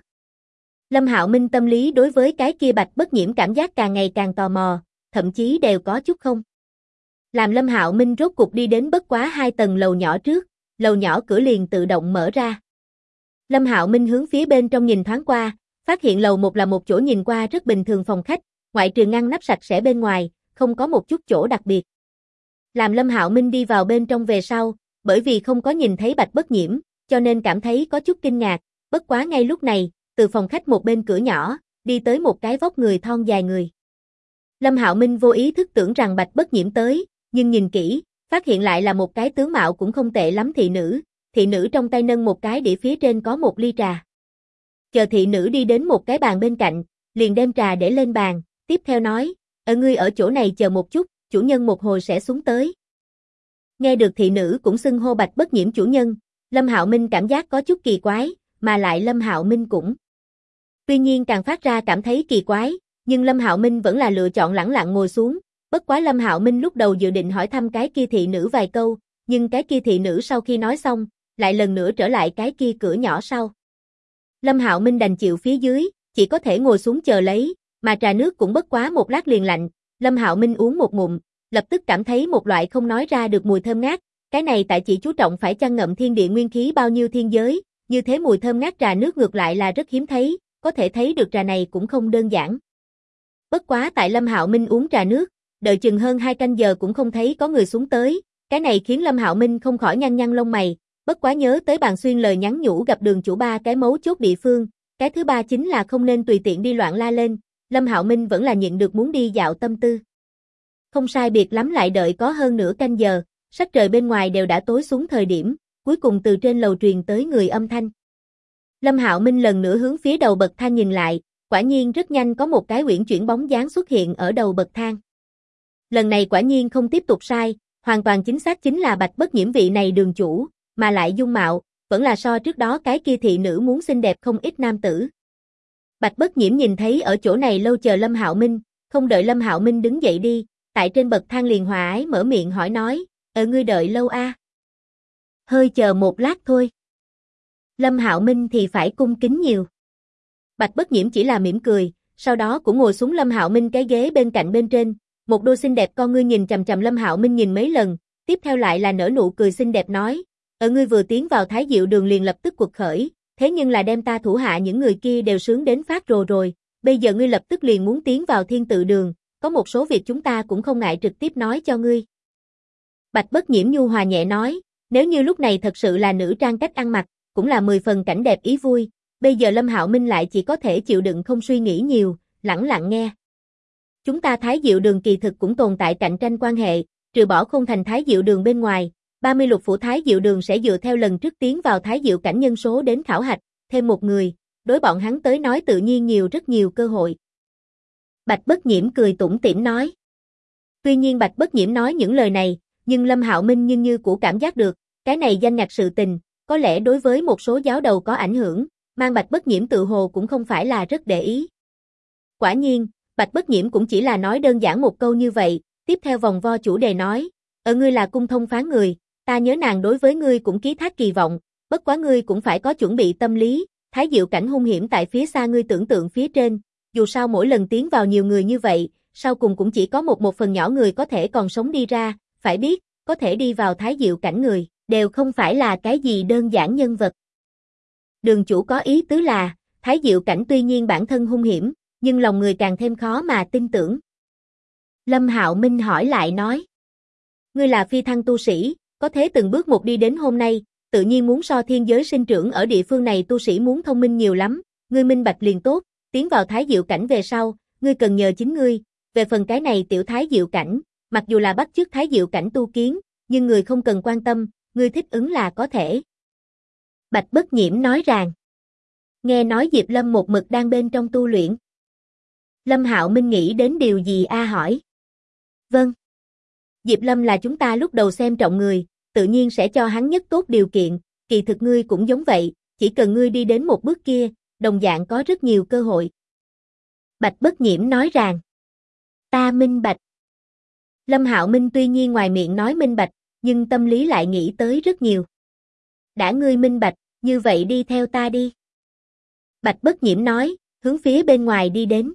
S1: Lâm Hạo Minh tâm lý đối với cái kia Bạch Bất Nhiễm cảm giác càng ngày càng tò mò, thậm chí đều có chút không. Làm Lâm Hạo Minh rốt cục đi đến bất quá 2 tầng lầu nhỏ trước, lầu nhỏ cửa liền tự động mở ra. Lâm Hạo Minh hướng phía bên trong nhìn thoáng qua, phát hiện lầu 1 là một chỗ nhìn qua rất bình thường phòng khách, ngoại trừ ngăn nắp sạch sẽ bên ngoài, không có một chút chỗ đặc biệt. Làm Lâm Hạo Minh đi vào bên trong về sau, bởi vì không có nhìn thấy Bạch Bất Nhiễm, cho nên cảm thấy có chút kinh ngạc, bất quá ngay lúc này, từ phòng khách một bên cửa nhỏ, đi tới một cái vóc người thon dài người. Lâm Hạo Minh vô ý thức tưởng rằng Bạch Bất Nhiễm tới, nhưng nhìn kỹ, phát hiện lại là một cái tướng mạo cũng không tệ lắm thị nữ trong tay nâng một cái đĩa phía trên có một ly trà. Chờ thị nữ đi đến một cái bàn bên cạnh, liền đem trà để lên bàn, tiếp theo nói, ngươi ở chỗ này chờ một chút, chủ nhân một hồi sẽ xuống tới. Nghe được thị nữ cũng xưng hô Bạch Bất Nhiễm chủ nhân, Lâm Hạo Minh cảm giác có chút kỳ quái, mà lại Lâm Hạo Minh cũng. Tuy nhiên càng phát ra cảm thấy kỳ quái, nhưng Lâm Hạo Minh vẫn là lựa chọn lẳng lặng ngồi xuống, bất quá Lâm Hạo Minh lúc đầu dự định hỏi thăm cái kia thị nữ vài câu, nhưng cái kia thị nữ sau khi nói xong, lại lần nữa trở lại cái kia cửa nhỏ sau. Lâm Hạo Minh đành chịu phía dưới, chỉ có thể ngồi xuống chờ lấy, mà trà nước cũng bất quá một lát liền lạnh, Lâm Hạo Minh uống một ngụm, lập tức cảm thấy một loại không nói ra được mùi thơm ngát, cái này tại chỉ chú trọng phải chăng ngậm thiên địa nguyên khí bao nhiêu thiên giới, như thế mùi thơm ngát trà nước ngược lại là rất hiếm thấy, có thể thấy được trà này cũng không đơn giản. Bất quá tại Lâm Hạo Minh uống trà nước, đợi chừng hơn 2 canh giờ cũng không thấy có người xuống tới, cái này khiến Lâm Hạo Minh không khỏi nhăn nhăn lông mày, bất quá nhớ tới Bàn Xuyên lời nhắn nhủ gặp đường chủ 3 cái mấu chốt địa phương, cái thứ ba chính là không nên tùy tiện đi loạn la lên, Lâm Hạo Minh vẫn là nhịn được muốn đi dạo tâm tư. Không sai biệt lắm lại đợi có hơn nửa canh giờ, sắc trời bên ngoài đều đã tối xuống thời điểm, cuối cùng từ trên lầu truyền tới người âm thanh. Lâm Hạo Minh lần nữa hướng phía đầu bậc thang nhìn lại, quả nhiên rất nhanh có một cái uyển chuyển bóng dáng xuất hiện ở đầu bậc thang. Lần này quả nhiên không tiếp tục sai, hoàn toàn chính xác chính là Bạch Bất Nhiễm vị này đường chủ, mà lại dung mạo, vẫn là so trước đó cái kia thị nữ muốn xinh đẹp không ít nam tử. Bạch Bất Nhiễm nhìn thấy ở chỗ này lâu chờ Lâm Hạo Minh, không đợi Lâm Hạo Minh đứng dậy đi, tại trên bậc thang liền hòa ái mở miệng hỏi nói, ngươi đợi lâu a? Hơi chờ một lát thôi. Lâm Hạo Minh thì phải cung kính nhiều. Bạch Bất Nhiễm chỉ là mỉm cười, sau đó cũng ngồi xuống Lâm Hạo Minh cái ghế bên cạnh bên trên, một đôi xinh đẹp con ngươi nhìn chằm chằm Lâm Hạo Minh nhìn mấy lần, tiếp theo lại là nở nụ cười xinh đẹp nói, ngươi vừa tiến vào Thái Diệu Đường liền lập tức quật khởi, thế nhưng là đem ta thủ hạ những người kia đều sướng đến phát rồ rồi, bây giờ ngươi lập tức liền muốn tiến vào Thiên Tự Đường, có một số việc chúng ta cũng không ngại trực tiếp nói cho ngươi. Bạch Bất Nhiễm nhu hòa nhẹ nói, nếu như lúc này thật sự là nữ trang cách ăn mặc, cũng là 10 phần cảnh đẹp ý vui, bây giờ Lâm Hạo Minh lại chỉ có thể chịu đựng không suy nghĩ nhiều, lẳng lặng nghe. Chúng ta Thái Diệu Đường kỳ thực cũng tồn tại cạnh tranh quan hệ, trừ bỏ Khôn Thành Thái Diệu Đường bên ngoài, 30 lục phủ Thái Diệu Đường sẽ dựa theo lần trước tiến vào Thái Diệu cảnh nhân số đến khảo hạch, thêm một người, đối bọn hắn tới nói tự nhiên rất nhiều cơ hội. Bạch Bất Nhiễm cười tủm tỉm nói. Tuy nhiên Bạch Bất Nhiễm nói những lời này, nhưng Lâm Hạo Minh nhưng như cũ cảm giác được, cái này danh ngạch sự tình, có lẽ đối với một số giáo đầu có ảnh hưởng, mang Bạch Bất Nhiễm tự hồ cũng không phải là rất để ý. Quả nhiên, Bạch Bất Nhiễm cũng chỉ là nói đơn giản một câu như vậy, tiếp theo vòng vo chủ đề nói, ngươi là cung thông phán người, ta nhớ nàng đối với ngươi cũng ký thác kỳ vọng, bất quá ngươi cũng phải có chuẩn bị tâm lý, Thái Diệu cảnh hung hiểm tại phía xa ngươi tưởng tượng phía trên, dù sao mỗi lần tiến vào nhiều người như vậy, sau cùng cũng chỉ có một phần nhỏ người có thể còn sống đi ra, phải biết, có thể đi vào Thái Diệu cảnh người, đều không phải là cái gì đơn giản nhân vật. Đường chủ có ý tứ là, Thái Diệu cảnh tuy nhiên bản thân hung hiểm, nhưng lòng người càng thêm khó mà tin tưởng. Lâm Hạo Minh hỏi lại nói, ngươi là phi thăng tu sĩ, có thế từng bước một đi đến hôm nay, tự nhiên muốn so thiên giới sinh trưởng ở địa phương này tu sĩ muốn thông minh nhiều lắm, ngươi minh bạch liền tốt, tiến vào Thái Diệu cảnh về sau, ngươi cần nhờ chính ngươi, về phần cái này tiểu Thái Diệu cảnh, mặc dù là bắt chước Thái Diệu cảnh tu kiến, nhưng người không cần quan tâm, ngươi thích ứng là có thể. Bạch Bất Nhiễm nói rằng, nghe nói Diệp Lâm một mực đang bên trong tu luyện. Lâm Hạo Minh nghĩ đến điều gì hỏi. Vâng. Diệp Lâm là chúng ta lúc đầu xem trọng người, tự nhiên sẽ cho hắn nhất tốt điều kiện, kỳ thực ngươi cũng giống vậy, chỉ cần ngươi đi đến một bước kia, đồng dạng có rất nhiều cơ hội. Bạch Bất Nhiễm nói rằng, ta minh bạch. Lâm Hạo Minh tuy nhiên ngoài miệng nói minh bạch, nhưng tâm lý lại nghĩ tới rất nhiều. Đã ngươi minh bạch, như vậy đi theo ta đi. Bạch Bất Nhiễm nói, hướng phía bên ngoài đi đến.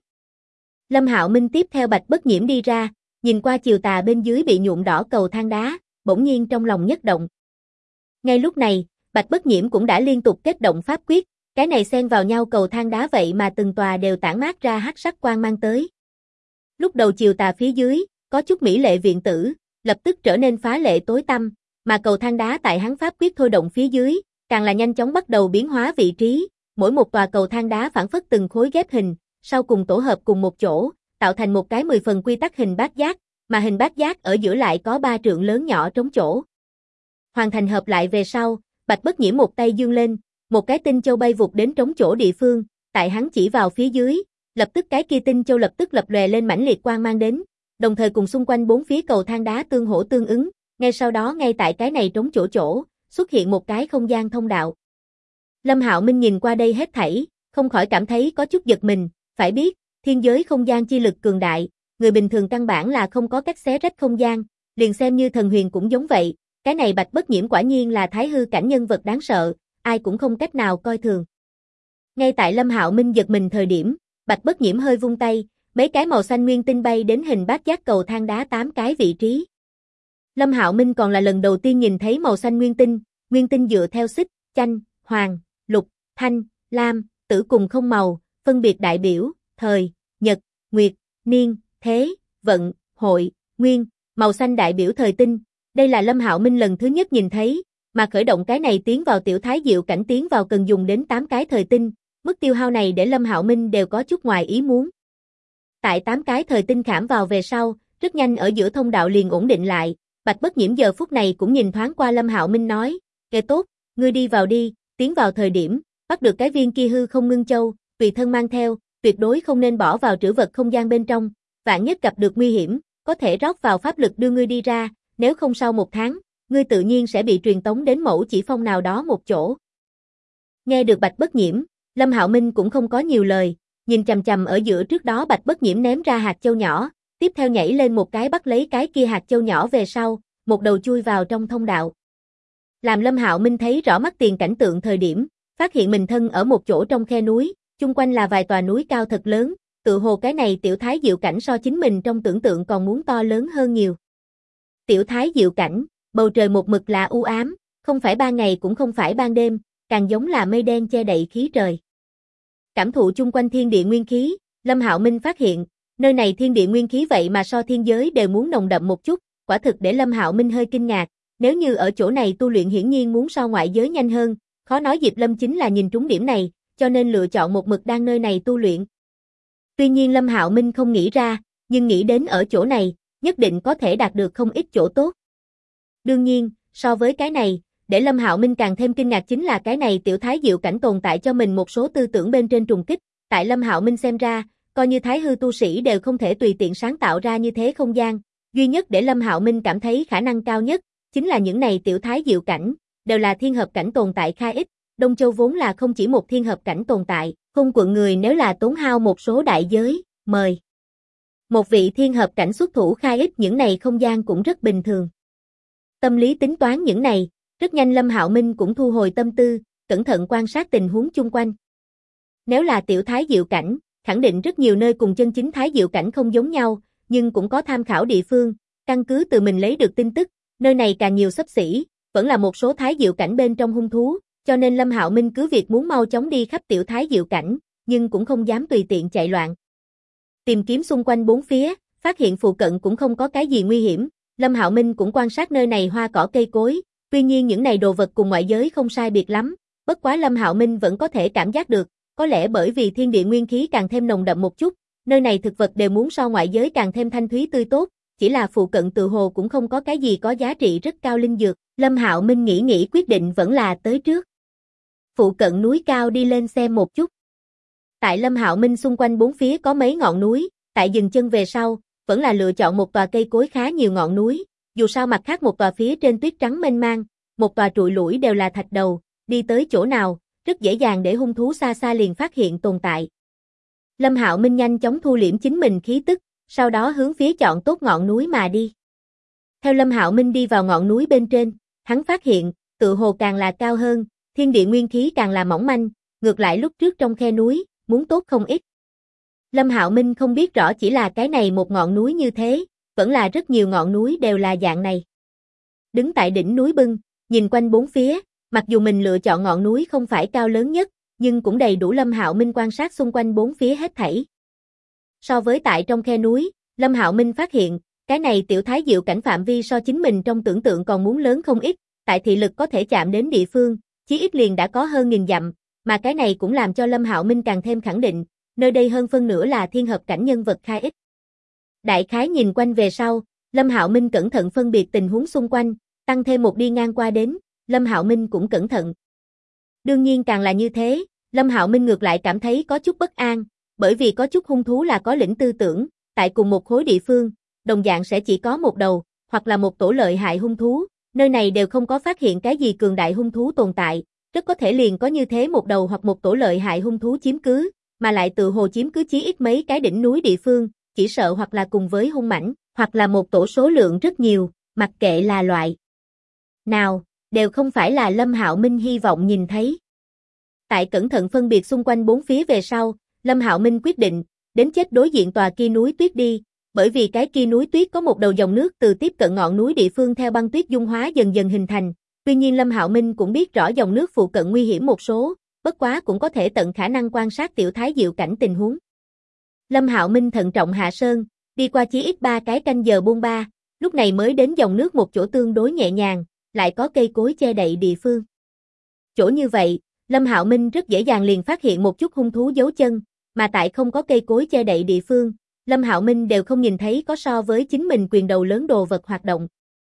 S1: Lâm Hạo Minh tiếp theo Bạch Bất Nhiễm đi ra, nhìn qua chiều tà bên dưới bị nhuộm đỏ cầu thang đá, bỗng nhiên trong lòng nhất động. Ngay lúc này, Bạch Bất Nhiễm cũng đã liên tục kết động pháp quyết, cái này xen vào nhau cầu thang đá vậy mà từng tòa đều tản mát ra hắc sắc quang mang tới. Lúc đầu chiều tà phía dưới, có chút mỹ lệ viện tử, lập tức trở nên phá lệ tối tăm, mà cầu thang đá tại hắn pháp quyết thôi động phía dưới, càng là nhanh chóng bắt đầu biến hóa vị trí, mỗi một tòa cầu thang đá phản phất từng khối ghép hình, sau cùng tổ hợp cùng một chỗ, tạo thành một cái 10 phần quy tắc hình bát giác, mà hình bát giác ở giữa lại có 3 trượng lớn nhỏ trống chỗ. Hoàn thành hợp lại về sau, Bạch Bất Nhiễm một tay dương lên, một cái tinh châu bay vụt đến trống chỗ địa phương, tại hắn chỉ vào phía dưới, lập tức cái kia tinh châu lập tức lập lòe lên mãnh liệt quang mang đến, đồng thời cùng xung quanh 4 phía cầu thang đá tương hỗ tương ứng, ngay sau đó ngay tại cái này trống chỗ, xuất hiện một cái không gian thông đạo. Lâm Hạo Minh nhìn qua đây hết thảy, không khỏi cảm thấy có chút giật mình, phải biết, thiên giới không gian chi lực cường đại, người bình thường căn bản là không có cách xé rách không gian, liền xem như thần huyền cũng giống vậy, cái này Bạch Bất Nhiễm quả nhiên là thái hư cảnh nhân vật đáng sợ, ai cũng không cách nào coi thường. Ngay tại Lâm Hạo Minh giật mình thời điểm, Bạch Bất Nhiễm hơi vung tay, mấy cái màu xanh nguyên tinh bay đến hình bát giác cầu thang đá 8 cái vị trí. Lâm Hạo Minh còn là lần đầu tiên nhìn thấy màu xanh nguyên tinh dựa theo xích, chanh, hoàng, lục, thanh, lam, tử cùng không màu, phân biệt đại biểu, thời, nhật, nguyệt, niên, thế, vận, hội, nguyên, màu xanh đại biểu thời tinh. Đây là Lâm Hạo Minh lần thứ nhất nhìn thấy, mà khởi động cái này tiến vào tiểu thái diệu cảnh tiến vào cần dùng đến 8 cái thời tinh, Mức tiêu hao này để Lâm Hạo Minh đều có chút ngoài ý muốn. Tại 8 cái thời tinh khảm vào về sau, rất nhanh ở giữa thông đạo liền ổn định lại, Bạch Bất Nhiễm giờ phút này cũng nhìn thoáng qua Lâm Hạo Minh nói, "Kẻ tốt, ngươi đi vào đi, tiến vào thời điểm, bắt được cái viên kia hư không ngưng châu, tùy thân mang theo, tuyệt đối không nên bỏ vào trữ vật không gian bên trong, vạn nhất gặp được nguy hiểm, có thể rót vào pháp lực đưa ngươi đi ra, nếu không sau 1 tháng, ngươi tự nhiên sẽ bị truyền tống đến Mẫu Chỉ Phong nào đó một chỗ." Nghe được Bạch Bất Nhiễm, Lâm Hạo Minh cũng không có nhiều lời, nhìn chằm chằm ở giữa trước đó Bạch Bất Nhiễm ném ra hạt châu nhỏ, tiếp theo nhảy lên một cái bắt lấy cái kia hạt châu nhỏ về sau, một đầu chui vào trong thông đạo. Làm Lâm Hạo Minh thấy rõ mắt tiền cảnh tượng thời điểm, phát hiện mình thân ở một chỗ trong khe núi, chung quanh là vài tòa núi cao thật lớn, tự hồ cái này tiểu thái diệu cảnh so chính mình trong tưởng tượng còn muốn to lớn hơn nhiều. Tiểu thái diệu cảnh, bầu trời một mực là u ám, không phải ban ngày cũng không phải ban đêm, càng giống là mây đen che đậy khí trời. Cảm thụ chung quanh thiên địa nguyên khí, Lâm Hạo Minh phát hiện, nơi này thiên địa nguyên khí vậy mà so thiên giới đều muốn nồng đậm một chút, quả thực để Lâm Hạo Minh hơi kinh ngạc, nếu như ở chỗ này tu luyện hiển nhiên muốn so ngoại giới nhanh hơn, khó nói Diệp Lâm chính là nhìn trúng điểm này, cho nên lựa chọn một mực đang nơi này tu luyện. Tuy nhiên Lâm Hạo Minh không nghĩ ra, nhưng nghĩ đến ở chỗ này, nhất định có thể đạt được không ít chỗ tốt. Đương nhiên, so với cái này, để Lâm Hạo Minh càng thêm kinh ngạc chính là cái này tiểu thái diệu cảnh tồn tại cho mình một số tư tưởng bên trên trùng kích, tại Lâm Hạo Minh xem ra, coi như thái hư tu sĩ đều không thể tùy tiện sáng tạo ra như thế không gian, duy nhất để Lâm Hạo Minh cảm thấy khả năng cao nhất, chính là những này tiểu thái diệu cảnh, đều là thiên hợp cảnh tồn tại khai ích, Đông Châu vốn là không chỉ một thiên hợp cảnh tồn tại, Cung quận người nếu là tốn hao một số đại giới, mời một vị thiên hợp cảnh xuất thủ khai ích những này không gian cũng rất bình thường. Tâm lý tính toán những này, rất nhanh Lâm Hạo Minh cũng thu hồi tâm tư, cẩn thận quan sát tình huống chung quanh. Nếu là tiểu thái diệu cảnh, khẳng định rất nhiều nơi cùng chân chính thái diệu cảnh không giống nhau, nhưng cũng có tham khảo địa phương, căn cứ từ mình lấy được tin tức, nơi này càng nhiều xấp xỉ, vẫn là một số thái diệu cảnh bên trong hung thú, cho nên Lâm Hạo Minh cứ việc muốn mau chóng đi khắp tiểu thái diệu cảnh, nhưng cũng không dám tùy tiện chạy loạn. Tìm kiếm xung quanh bốn phía, phát hiện phụ cận cũng không có cái gì nguy hiểm, Lâm Hạo Minh cũng quan sát nơi này hoa cỏ cây cối, tuy nhiên những này đồ vật cùng ngoại giới không sai biệt lắm, bất quá Lâm Hạo Minh vẫn có thể cảm giác được, có lẽ bởi vì thiên địa nguyên khí càng thêm nồng đậm một chút, nơi này thực vật đều muốn so ngoại giới càng thêm thanh thúy tươi tốt, chỉ là phụ cận tự hồ cũng không có cái gì có giá trị rất cao linh dược, Lâm Hạo Minh nghĩ quyết định vẫn là tới trước. Phụ cận núi cao đi lên xem một chút. Tại Lâm Hạo Minh xung quanh bốn phía có mấy ngọn núi, tại dừng chân về sau, vẫn là lựa chọn một tòa cây cối khá nhiều ngọn núi, dù sao mặt khác một tòa phía trên tuyết trắng mênh mang, một tòa trụi lủi đều là thạch đầu, đi tới chỗ nào, rất dễ dàng để hung thú xa xa liền phát hiện tồn tại. Lâm Hạo Minh nhanh chóng thu liễm chính mình khí tức, sau đó hướng phía chọn tốt ngọn núi mà đi. Theo Lâm Hạo Minh đi vào ngọn núi bên trên, hắn phát hiện, tự hồ càng là cao hơn, thiên địa nguyên khí càng là mỏng manh, ngược lại lúc trước trong khe núi, muốn tốt không ít. Lâm Hạo Minh không biết rõ chỉ là cái này một ngọn núi như thế, vẫn là rất nhiều ngọn núi đều là dạng này. Đứng tại đỉnh núi bưng, nhìn quanh bốn phía, mặc dù mình lựa chọn ngọn núi không phải cao lớn nhất, nhưng cũng đầy đủ Lâm Hạo Minh quan sát xung quanh bốn phía hết thảy. So với tại trong khe núi, Lâm Hạo Minh phát hiện, cái này tiểu thái diệu cảnh phạm vi so chính mình trong tưởng tượng còn muốn lớn không ít, tại thị lực có thể chạm đến địa phương, chí ít liền đã có hơn 1000 dặm, mà cái này cũng làm cho Lâm Hạo Minh càng thêm khẳng định, nơi đây hơn phân nửa là thiên hợp cảnh nhân vật khai ích. Đại khái nhìn quanh về sau, Lâm Hạo Minh cẩn thận phân biệt tình huống xung quanh, tăng thêm một đi ngang qua đến, Lâm Hạo Minh cũng cẩn thận. Đương nhiên càng là như thế, Lâm Hạo Minh ngược lại cảm thấy có chút bất an, bởi vì có chút hung thú là có lĩnh tư tưởng, tại cùng một khối địa phương, đồng dạng sẽ chỉ có một đầu, hoặc là một tổ lợi hại hung thú, nơi này đều không có phát hiện cái gì cường đại hung thú tồn tại, rất có thể liền có như thế một đầu hoặc một tổ lợi hại hung thú chiếm cứ, mà lại tự hồ chiếm cứ chí ít mấy cái đỉnh núi địa phương, chỉ sợ hoặc là cùng với hung mãnh, hoặc là một tổ số lượng rất nhiều, mặc kệ là loại nào, đều không phải là Lâm Hạo Minh hy vọng nhìn thấy. Tại cẩn thận phân biệt xung quanh bốn phía về sau, Lâm Hạo Minh quyết định, đến chết đối diện tòa kia núi tuyết đi, bởi vì cái kia núi tuyết có một đầu dòng nước từ tiếp cận ngọn núi địa phương theo băng tuyết dung hóa dần dần hình thành, tuy nhiên Lâm Hạo Minh cũng biết rõ dòng nước phụ cận nguy hiểm một số, bất quá cũng có thể tận khả năng quan sát tiểu thái diệu cảnh tình huống. Lâm Hạo Minh thận trọng hạ sơn, đi qua chí ít 3 cái canh giờ bôn ba, lúc này mới đến dòng nước một chỗ tương đối nhẹ nhàng, lại có cây cối che đậy địa phương. Chỗ như vậy, Lâm Hạo Minh rất dễ dàng liền phát hiện một chút hung thú dấu chân, mà tại không có cây cối che đậy địa phương, Lâm Hạo Minh đều không nhìn thấy có so với chính mình quyền đầu lớn đồ vật hoạt động.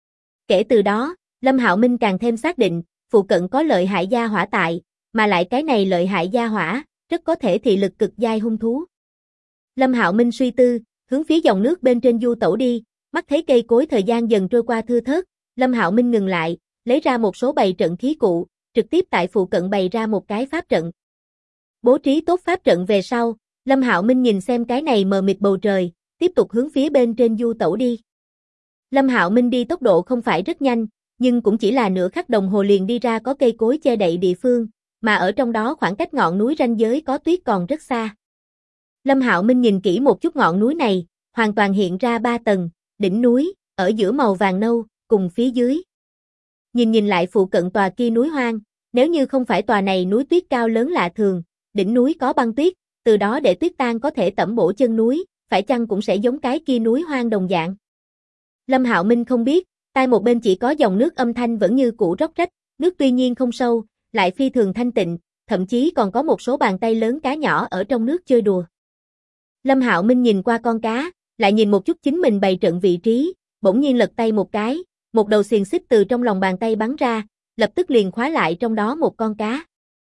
S1: Kể từ đó, Lâm Hạo Minh càng thêm xác định, phụ cận có lợi hại gia hỏa tại, mà lại cái này lợi hại gia hỏa, rất có thể thị lực cực giai hung thú. Lâm Hạo Minh suy tư, hướng phía dòng nước bên trên du tẩu đi, mắt thấy cây cối thời gian dần trôi qua thưa thớt, Lâm Hạo Minh ngừng lại, lấy ra một số bày trận khí cụ, trực tiếp tại phụ cận bày ra một cái pháp trận. Bố trí tốt pháp trận về sau, Lâm Hạo Minh nhìn xem cái này mờ mịt bầu trời, tiếp tục hướng phía bên trên du tẩu đi. Lâm Hạo Minh đi tốc độ không phải rất nhanh, nhưng cũng chỉ là nửa khắc đồng hồ liền đi ra có cây cối che đậy địa phương, mà ở trong đó khoảng cách ngọn núi ranh giới có tuyết còn rất xa. Lâm Hạo Minh nhìn kỹ một chút ngọn núi này, hoàn toàn hiện ra 3 tầng, đỉnh núi, ở giữa màu vàng nâu, cùng phía dưới. Nhìn lại phụ cận tòa kia núi hoang, nếu như không phải tòa này núi tuyết cao lớn lạ thường, đỉnh núi có băng tuyết, từ đó để tuyết tan có thể tẩm bổ chân núi, phải chăng cũng sẽ giống cái kia núi hoang đồng dạng. Lâm Hạo Minh không biết, tai một bên chỉ có dòng nước âm thanh vẫn như cũ róc rách, nước tuy nhiên không sâu, lại phi thường thanh tịnh, thậm chí còn có một số bàn tay lớn cá nhỏ ở trong nước chơi đùa. Lâm Hạo Minh nhìn qua con cá, lại nhìn một chút chính mình bày trận vị trí, bỗng nhiên lật tay một cái, một đầu xiềng xích từ trong lòng bàn tay bắn ra, lập tức liền khóa lại trong đó một con cá.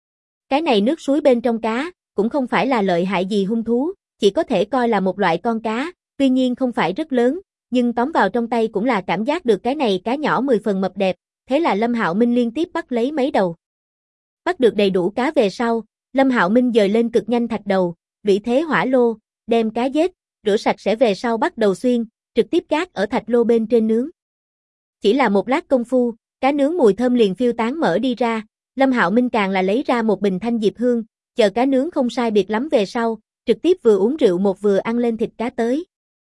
S1: Cái này nước suối bên trong cá, cũng không phải là lợi hại gì hung thú, chỉ có thể coi là một loại con cá, tuy nhiên không phải rất lớn, nhưng tóm vào trong tay cũng là cảm giác được cái này cá nhỏ 10 phần mập đẹp, thế là Lâm Hạo Minh liên tiếp bắt lấy mấy đầu. Bắt được đầy đủ cá về sau, Lâm Hạo Minh dời lên cực nhanh thạch đầu, lũy thế hỏa lô, đem cá giết, rửa sạch sẽ về sau bắt đầu xuyên, trực tiếp gác ở thạch lô bên trên nướng. Chỉ là một lát công phu, cá nướng mùi thơm liền phiêu tán mở đi ra, Lâm Hạo Minh càng là lấy ra một bình thanh diệp hương, chờ cá nướng không sai biệt lắm về sau, trực tiếp vừa uống rượu một vừa ăn lên thịt cá tới.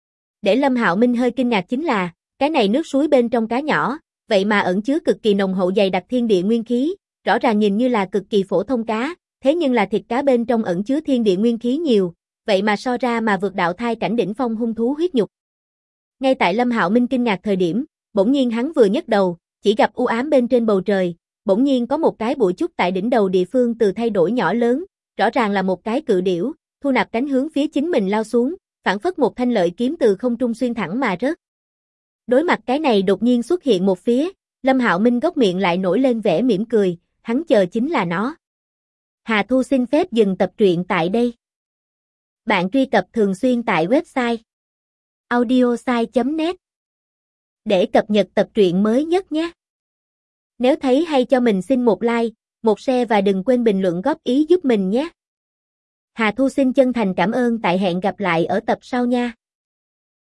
S1: Để Lâm Hạo Minh hơi kinh ngạc chính là, cái này nước suối bên trong cá nhỏ, vậy mà ẩn chứa cực kỳ nồng hậu dày đặc thiên địa nguyên khí, rõ ràng nhìn như là cực kỳ phổ thông cá, thế nhưng là thịt cá bên trong ẩn chứa thiên địa nguyên khí nhiều, vậy mà so ra mà vượt đạo thai cảnh đỉnh phong hung thú huyết nhục. Ngay tại Lâm Hạo Minh kinh ngạc thời điểm, bỗng nhiên hắn vừa nhấc đầu, chỉ gặp u ám bên trên bầu trời, bỗng nhiên có một cái bụi trúc tại đỉnh đầu địa phương từ thay đổi nhỏ lớn, rõ ràng là một cái cự điểu, thu nạp cánh hướng phía chính mình lao xuống, phảng phất một thanh lợi kiếm từ không trung xuyên thẳng mà rớt. Đối mặt cái này đột nhiên xuất hiện một phía, Lâm Hạo Minh góc miệng lại nổi lên vẻ mỉm cười, hắn chờ chính là nó. Hà Thu xin phép dừng tập truyện tại đây. Bạn truy cập thường xuyên tại website audiosai.net để cập nhật tập truyện mới nhất nhé. Nếu thấy hay cho mình xin một like, một share và đừng quên bình luận góp ý giúp mình nhé. Hà Thu xin chân thành cảm ơn, tại hẹn gặp lại ở tập sau nha.